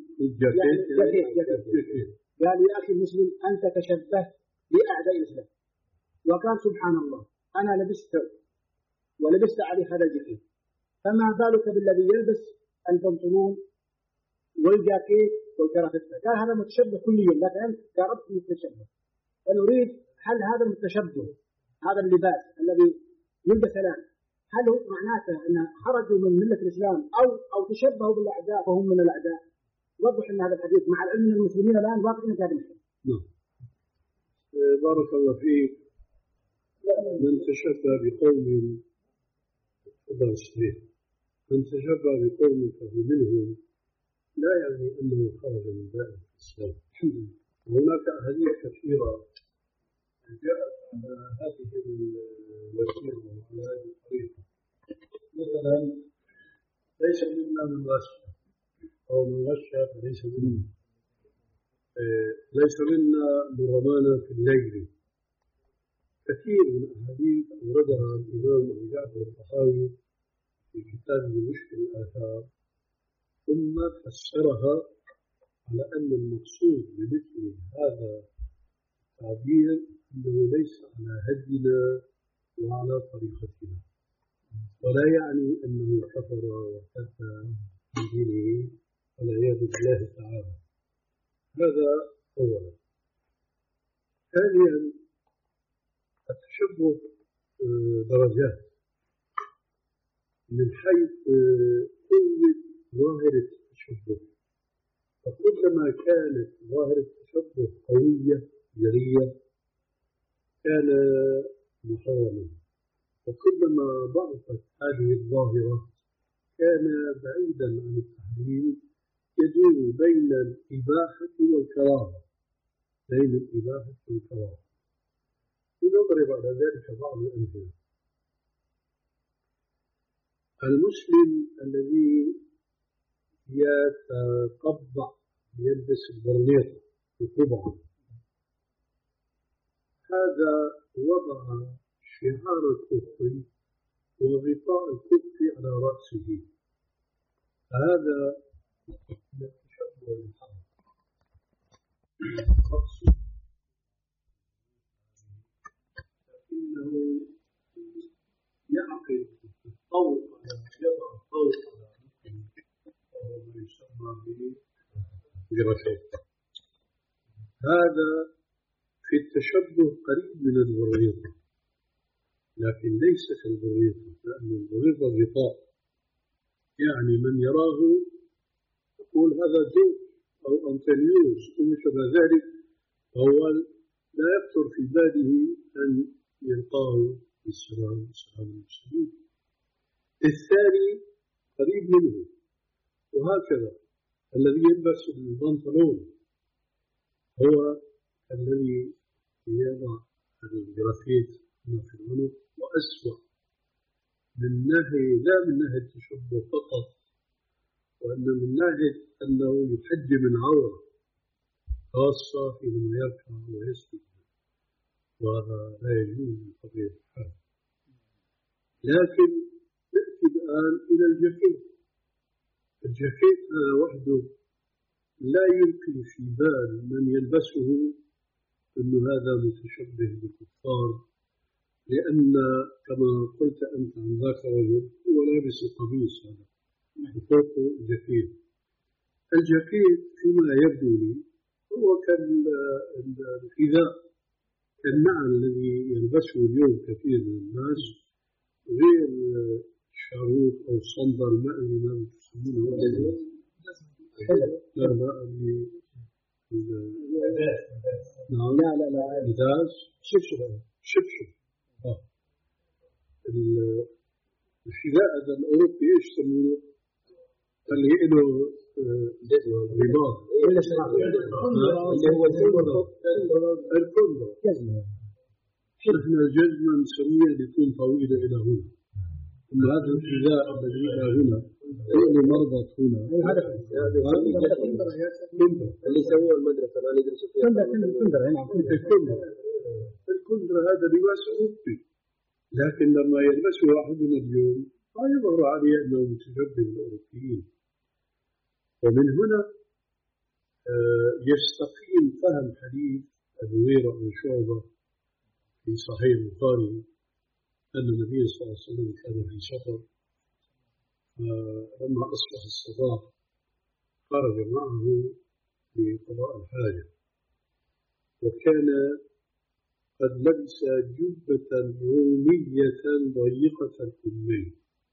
Speaker 6: يعني قال يا أخي المسلم أنت تشبهت بأعداء الإسلام. وقال سبحان الله أنا لبست ثوب ولبست عليه هذا الجاكيت، فما بالك بالذي يلبس البنطلون والجاكيت والكرافتة؟ قال هذا متشبه كليا، لكن أنت قربت متشبه. فنريد هل هذا المتشبه هذا اللباس الذي يلبس الآن هل هو معناته أن خرجوا من ملة الإسلام أو أو تشبهوا بالأعداء وهم من الأعداء؟ وضح لنا هذا الحديث مع العلم أن المسلمين الآن واقعين في هذا المكان.
Speaker 1: بارك الله فيك. من تشبه بقوم هذا صحيح، من تشبه بقوم فهو منهم لا يعني أنه خرج من دائرة الإسلام. هناك أحاديث كثيرة جاءت على هذه الوسيلة وعلى هذه الطريقة. مثلا ليس منا من غش أو من غش فليس منا، ليس منا من رمانا في الليل. كثير من الأحاديث أوردها الإمام أبو جعفر الطحاوي في كتابه مشكل الآثار، ثم فسرها على أن المقصود بمثل هذا التعبير أنه ليس على هدينا وعلى طريقتنا، ولا يعني أنه كفر وارتد من دينه والعياذ بالله تعالى. هذا أولا. ثانيا التشبه درجات من حيث قوة ظاهرة التشبه، فكلما كانت ظاهرة التشبه قوية جرية كان محرما، وكلما ضعفت هذه الظاهرة كان بعيدا عن التحريم، يدور بين الإباحة والكراهة بين الإباحة والكراهة. نضرب على ذلك بعض الأمثلة. المسلم الذي يتقبع يلبس البرنيطة القبعة، هذا وضع شعار الكفر وغطاء الكفر على رأسه، هذا التشبه الحرام. إنه يعقد الطوق يضع الطوق على نفسه وهو ما يسمى برشيد. هذا في التشبه قريب من البريطة، لكن ليس كالبريطة، لأن البريطة غطاء، يعني من يراه يقول هذا جوز أو أنطونيوس وما شابه ذلك، فهو لا يخطر في باله أن يلقاه بالسلام والسلام المسلمين. الثاني قريب منه. وهكذا الذي يلبس البنطلون هو الذي يضع الجرافيت في العنق، وأسوأ من ناحية لا من ناحية التشبه فقط، وأن من ناحية أنه يحجم العورة خاصة حينما يركع ويسجد، وهذا لا يجوز بطبيعة الحال. لكن نأتي الآن إلى الجاكيت. الجاكيت هذا وحده لا يمكن في بال من يلبسه أن هذا متشبه بالكفار، لأن كما قلت أنت عن ذاك الرجل هو لابس القميص هذا وفوقه الجاكيت. الجاكيت فيما يبدو لي هو كالحذاء، كالنعل الذي يلبسه اليوم كثير من الناس، غير الشاروخ أو الصندل، ما أدري ما تسمونه. لا لا نعم لا لا لا مداس شبشب شبشب. اه الحذاء هذا الأوروبي ايش يسمونه؟ اللي له رباط اللي هو الكندر. نحن الجزمة نسميها لتكون طويلة إلى هنا، أما هذا الحذاء الذي إلى هنا له مربط هنا. هذا
Speaker 4: اللي يسووه المدرسة ما ندرس فيها.
Speaker 1: الكندر الكندر الكندر هذا لباس أوروبي، لكن لما يلبسه واحدنا اليوم لا يظهر عليه أنه متشبه بالأوروبيين. ومن هنا يستقيم فهم حديث المغيرة بن شعبة في صحيح البخاري أن النبي صلى الله عليه وسلم كان في سفر، لما أصبح الصباح خرج معه لقضاء الحاجة، وكان قد لبس جبة رومية ضيقة الكمين،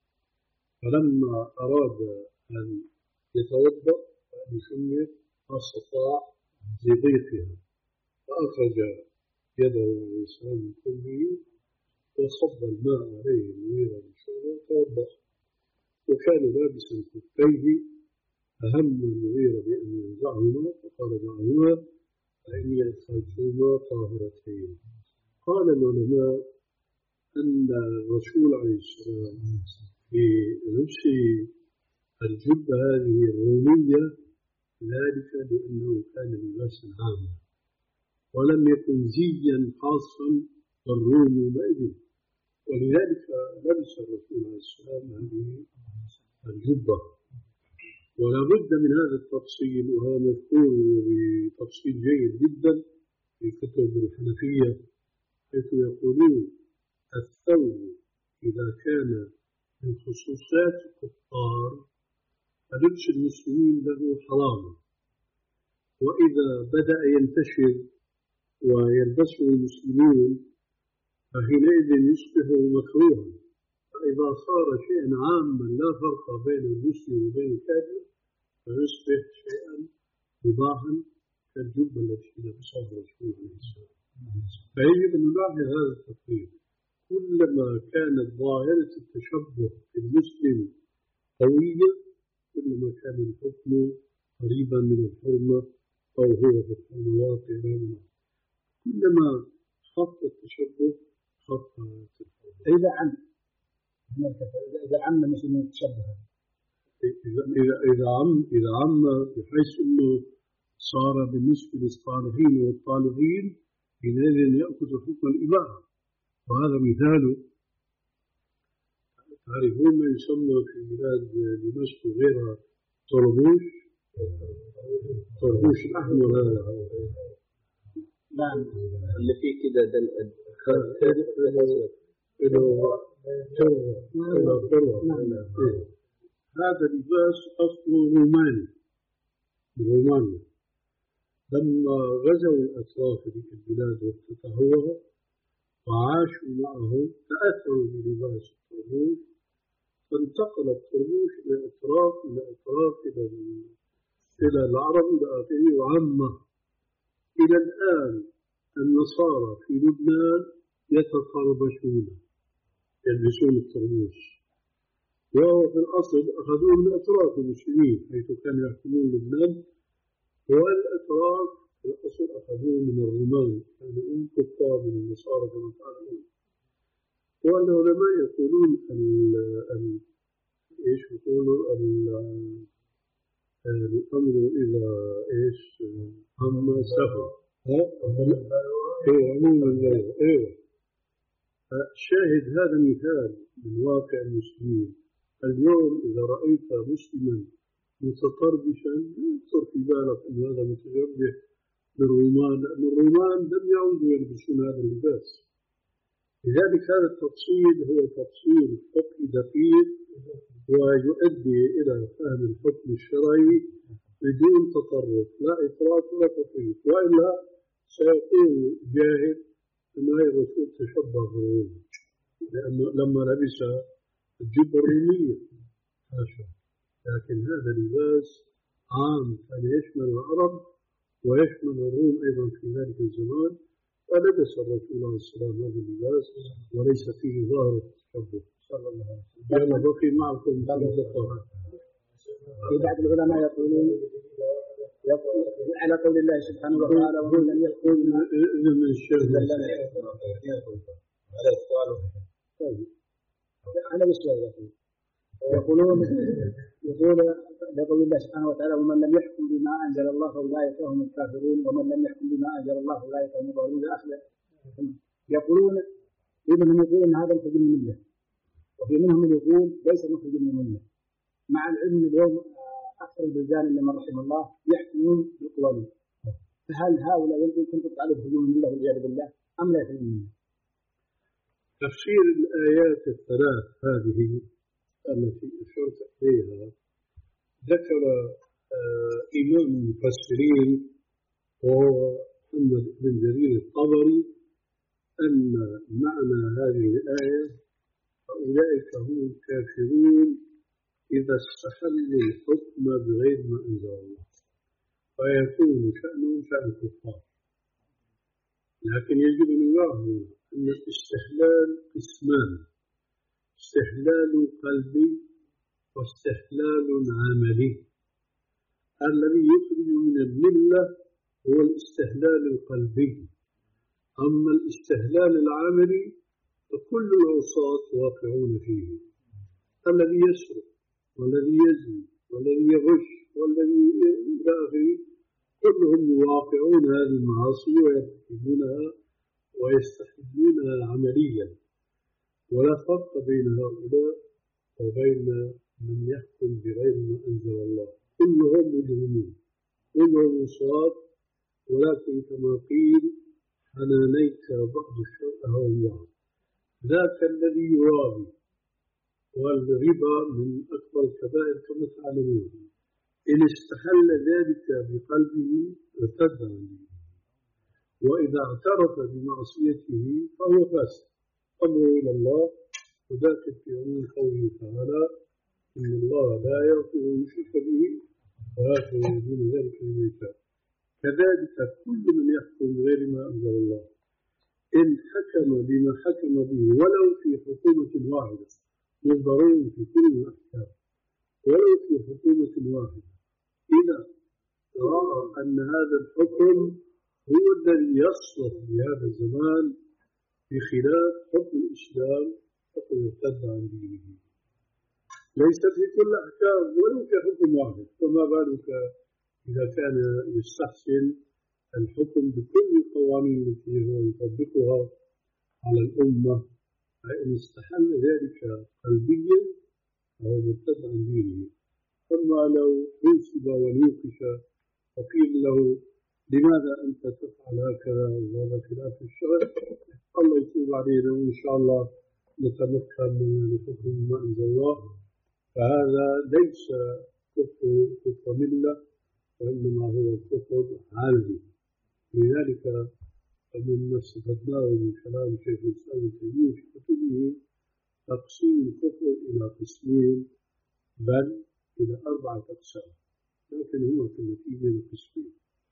Speaker 1: فلما أراد أن يتوضأ وأن يشمر ما استطاع لضيقها، فأخرج يده عليه السلام من كله وصب الماء عليه المغيرة بن شعبة وتوضأ، وكان لابسا كفيه، أهم المغيرة بأن ينزعهما فقال دعهما فإني أدخلتهما طاهرتين. قال العلماء أن الرسول عليه السلام في لبسه الجبة هذه الرومية ذلك لأنه كان لباسا عاما ولم يكن زيا خاصا بالروم يومئذ، ولذلك لبس الرسول عليه السلام هذه الجبة. ولا بد من هذا التفصيل، وهذا مذكور بتفصيل جيد جدا في كتب الحنفية، حيث يقولون الثوب إذا كان من خصوصيات الكفار فلبس المسلمين له حرام، وإذا بدأ ينتشر ويلبسه المسلمون فحينئذ يصبح مكروها، فإذا صار شيئا عاما لا فرق بين المسلم وبين الكافر فيصبح شيئا مباحا كالجبة التي لبسها الرسول عليه السلام. فيجب أن نلاحظ هذا التفريق، كلما كانت ظاهرة التشبه في المسلم قوية كلما كان الحكم قريبا من الحرمة أو هو في الحرمة واقعا منه، كلما خف التشبه خف الحرمة.
Speaker 6: إذا عم إذا عم المسلمين تشبه
Speaker 1: إذا إذا إذا عم إذا عم بحيث إنه صار بالنسبة للصالحين والطالبين حينئذ يأخذ حكم الإباحة، وهذا مثاله. تعرفون ما يسمى في بلاد دمشق وغيرها طربوش، طربوش الأحمر هذا.
Speaker 6: نعم
Speaker 4: اللي فيه كده دل
Speaker 1: هذا لباس أصله روماني من رومانيا. لما غزوا الأتراك ذيك البلاد وافتتحوها وعاشوا معهم تأثروا بلباس الطربوش، فانتقل الطربوش إلى أتراك إلى أتراك إلى إلى العرب إلى آخره وعامة. إلى الآن النصارى في لبنان يتطربشون يلبسون الطربوش، وهو في الأصل أخذوه من أتراك المسلمين حيث كانوا يحكمون لبنان، والأتراك في الأصل أخذوه من الرومان، يعني هم كفار من النصارى كما تعلمون. والعلماء يقولون ال ال إيش يقولوا ال الأمر إذا إيش أما سفر ها إيه عموما إيه شاهد هذا مثال من واقع المسلمين اليوم. إذا رأيت مسلما متطربشا يخطر في بالك أن هذا متشبه بالرومان، لأن الرومان لم يعودوا يلبسون هذا اللباس. لذلك هذا التفصيل هو تفصيل فقهي دقيق ويؤدي إلى فهم الحكم الشرعي بدون تطرف، لا إفراط ولا تفريط، وإلا سيقول جاهل أن هذا الرسول تشبه بالروم لأنه لما لبس الجبة الرومية حاشا، لكن هذا لباس عام كان يشمل العرب ويشمل الروم أيضا في ذلك الزمان، فلبس الرسول عليه السلام هذا اللباس وليس فيه ظاهر التشبه صلى الله عليه وسلم. يلا بقي معكم
Speaker 6: في بعض العلماء يقولون على قول الله سبحانه وتعالى ومن لم يقول
Speaker 1: من الشر
Speaker 6: طيب أنا بالسؤال يقولون يقول لقول الله سبحانه وتعالى ومن لم يحكم بما أنزل الله فأولئك هم الكافرون ومن لم يحكم بما أنزل الله فأولئك هم الظالمون الآخرة. يقولون منهم يقولون هذا مخرج من الملة، وفي منهم من يقول ليس مخرج من الملة، مع العلم اليوم أكثر البلدان اللي من رحم الله يحكمون بالقوانين، فهل هؤلاء يمكن تطلع عليهم هجوم من الله والعياذ بالله أم لا يحكمون منه؟
Speaker 1: تفسير الآيات الثلاث هذه التي أشرت إليها ذكر آه إمام المفسرين وهو محمد بن جرير الطبري أن معنى هذه الآية فأولئك هم الكافرون إذا استحلوا الحكم بغير ما أنزل الله، فيكون شأنهم شأن الكفار. لكن يجب أن يلاحظ أن الاستحلال قسمان: استحلال قلبي واستحلال عملي. الذي يخرج من الملة هو الاستحلال القلبي، أما الاستحلال العملي فكل العصاة واقعون فيه. الذي يسرق والذي يزني والذي يغش والذي إلى آخره كلهم يواقعون هذه المعاصي ويرتكبونها ويستحلونها عمليا، ولا فرق بين هؤلاء وبين من يحكم بغير ما أنزل الله. كلهم مجرمون كلهم عصاة، ولكن كما قيل حنانيك بعض الشر أهو الله. ذاك الذي يرابي، والربا من أكبر الكبائر كما تعلمون، إن استحل ذلك بقلبه ارتد عنه، وإذا اعترف بمعصيته فهو فاسق أمره إلى الله. وذاك في عموم قوله تعالى إن الله لا يغفر أن يشرك به ويغفر دون ذلك لمن يشاء. كذلك كل من يحكم بغير ما أنزل الله إن حكم بما حكم به ولو في حكومة واحدة، ينظرون في كل الأحكام ولو في حكومة واحدة، إذا رأى أن هذا الحكم هو الذي يصلح بهذا الزمان بخلاف حكم الإسلام فقد ارتد عن دينه. ليس في كل أحكام ولو في حكم واحد، فما بالك إذا كان يستحسن الحكم بكل القوانين التي هو يطبقها على الأمة، فإن استحل ذلك قلبيا فهو مرتد عن دينه. أما لو حوسب ونوقش وقيل له لماذا أنت تفعل هكذا وهذا خلاف الشرع، الله يتوب علينا وإن شاء الله نتمكن من الحكم ما أنزل الله، فهذا ليس كفر كفر ملة، وإنما هو كفر عالي. لذلك فمما استفدناه من كلام شيخ الإسلام ابن تيمية في كتبه تقسيم الكفر إلى قسمين، بل إلى أربعة أقسام، لكن هو في النتيجة قسمين: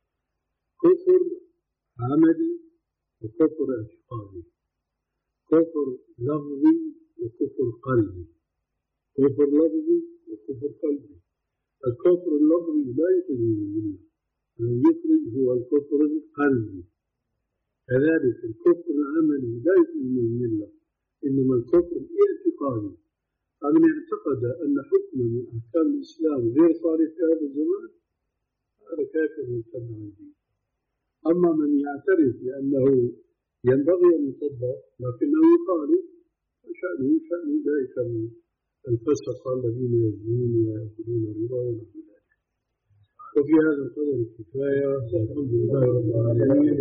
Speaker 1: كفر عملي وكفر اعتقادي، كفر لفظي وكفر قلبي. كفر لفظي وكفر قلبي. الكفر اللفظي لا يخرج من الملة، الذي يخرج هو الكفر القلبي. كذلك الكفر العملي لا يخرج من الملة، إنما الكفر الاعتقادي من اعتقد أن حكم من أحكام الإسلام غير صالح في هذا الزمان هذا كافر مرتد عن الدين. أما من يعترف بأنه ينبغي أن يطبق لكنه يقال شأنه شأن أولئك الفسقة الذين يزنون ويأكلون الربا ونحو ذلك. وفي هذا القدر كفاية والحمد لله رب العالمين.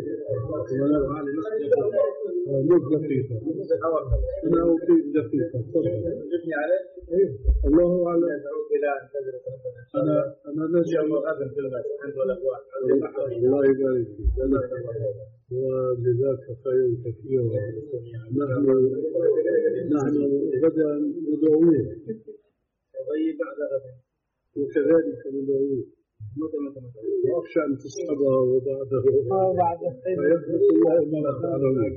Speaker 1: نص دقيقة أنا أوصيك دقيقة الله أعلم. أنا أنا نسأل الله يبارك فيك وجزاك خيرا كثيرا. نحن نحن غدا ندعوه وكذلك ندعوه وأخشى أن تصحبها وبعده فيثبت الله ما تعلمون.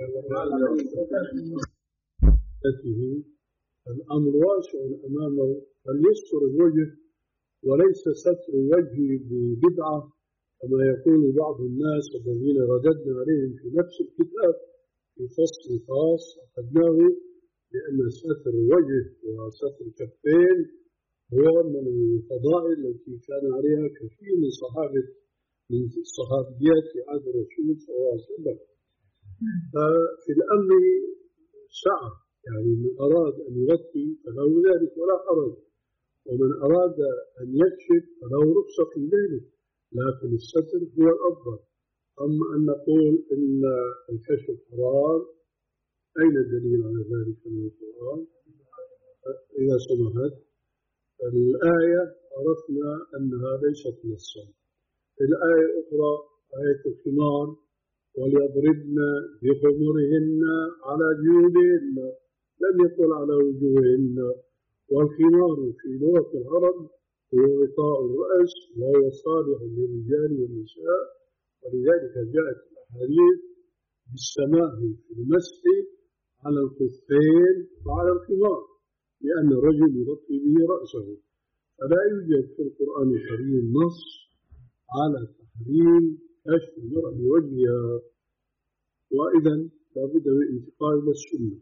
Speaker 1: الأمر واسع أمامه فليستر الوجه وليس ستر الوجه ببدعة كما يقول بعض الناس الذين رددنا عليهم في نفس الكتاب في فصل خاص أخذناه بأن ستر الوجه وستر الكفين هو من الفضائل التي كان عليها كثير من صحابة من الصحابيات في عهد الرسول صلى الله عليه وسلم. ففي الأمر سعة، يعني من أراد أن يغطي فله ذلك ولا حرج، ومن أراد أن يكشف فله رخصة في ذلك، لكن الستر هو الأفضل. أما أن نقول إن الكشف حرام أين الدليل على ذلك من القرآن؟ إذا سمحت الآية عرفنا أنها ليست نصا. الآية الأخرى آية الخمار وليضربن بخمرهن على جيوبهن، لم يقل على وجوههن. والخمار في لغة العرب هو غطاء الرأس وهو صالح للرجال والنساء، ولذلك جاءت الأحاديث بالسماح في المسح على الخفين وعلى الخمار لأن الرجل يغطي به رأسه. فلا يوجد في القرآن الكريم نص على تحريم كشف المرأة بوجهها، وإذا لابد من انتقال إلى السنة.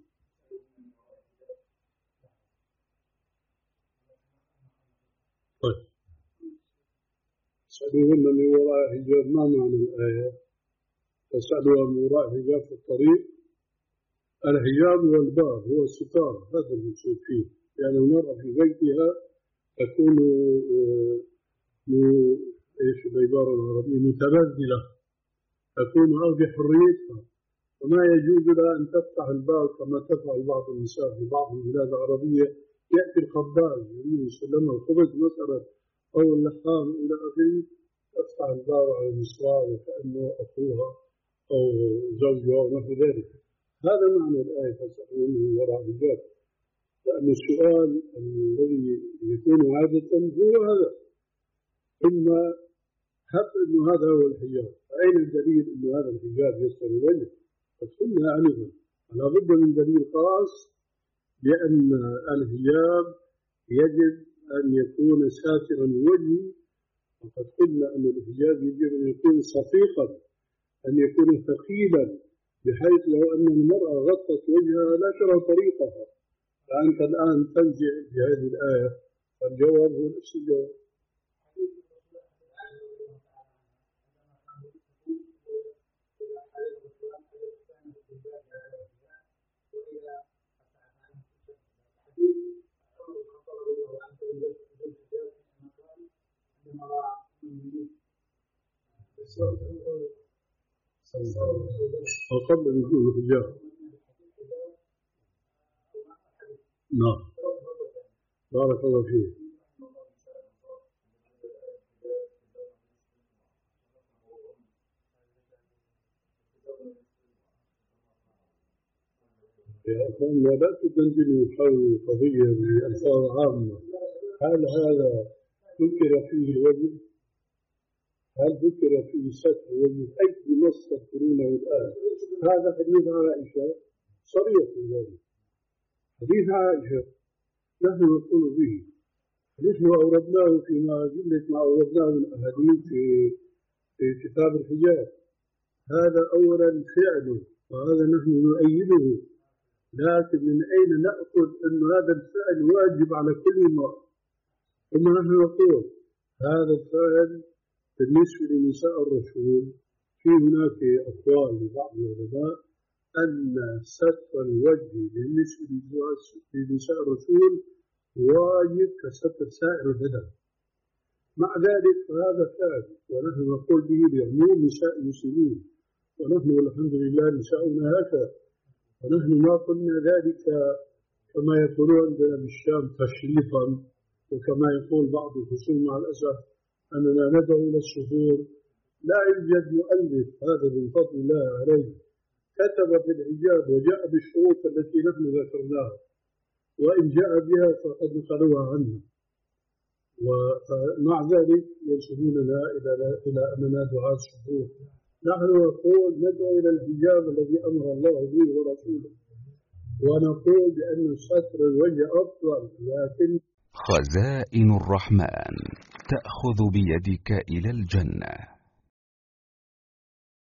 Speaker 1: طيب تسألوهن من وراء حجاب، ما معنى الآية؟ تسألوها من وراء حجاب في الطريق. الحجاب والباب هو الستار، هذا المقصود فيه، لأن يعني المرأة في بيتها تكون ايش بالعبارة العربية متبذلة، تكون بحريتها، وما يجوز لها أن تفتح الباب كما تفعل بعض النساء في بعض البلاد العربية. يأتي الخباز يريد يسلمها الخبز مثلا أو اللحام إلى آخره، تفتح الباب على المصراع وكأنه أخوها أو زوجها ونحو ذلك. هذا معنى الآية تسألون من وراء حجاب، لأن السؤال الذي يكون عادة هو هذا، ثم هب أنه هذا هو الحجاب، فأين الدليل أنه هذا الحجاب يستر الوجه؟ قد قلنا آنفا لا بد من دليل خاص لأن الحجاب يجب أن يكون ساترا الوجه، وقد قلنا أن الحجاب يجب أن يكون صفيقا، أن يكون ثقيلا، بحيث لو أن المرأة غطت وجهها لا ترى طريقها. فأنت الآن تنزع بهذه الآية، فالجواب هو نفس الجواب. وقبل نزول الحجاب نعم بارك الله فيك. يا أخوان لا تدندنوا حول القضية بألفاظ عامة. هل هذا ذكر فيه الوجه؟ هل ذكر فيه ستر الوجه؟ أي نص تذكرونه الآن؟ هذا حديث عائشة صريح في ذلك. حديث عائشة نحن نقول به، نحن أوردناه فيما جملة ما أوردناه من أحاديث في في كتاب الحجاب. هذا أولا فعله، وهذا نحن نؤيده، لكن من أين نأخذ أن هذا الفعل واجب على كل امرأة؟ ثم نحن نقول هذا الفعل بالنسبة لنساء الرسول في هناك أقوال لبعض العلماء أن ستر الوجه بالنسبة لنساء الرسول واجب كستر سائر البدن. مع ذلك فهذا فعل ونحن نقول به بعموم نساء المسلمين، ونحن والحمد لله نساؤنا هكذا، ونحن ما قلنا ذلك كما يقولون عندنا بالشام تشريفا، وكما يقول بعض الخصوم مع الأسف أننا ندعو إلى السفور. لا يوجد مؤلف هذا من فضل الله عليه كتب في الحجاب وجاء بالشروط التي نحن ذكرناها، وإن جاء بها فقد نقلوها عنه، ومع ذلك ينسبوننا إلى إلى أننا دعاة السفور. نحن نقول ندعو إلى الحجاب الذي أمر الله به ورسوله، ونقول بأن ستر الوجه أفضل. لكن
Speaker 7: خزائن الرحمن تأخذ بيدك إلى الجنة.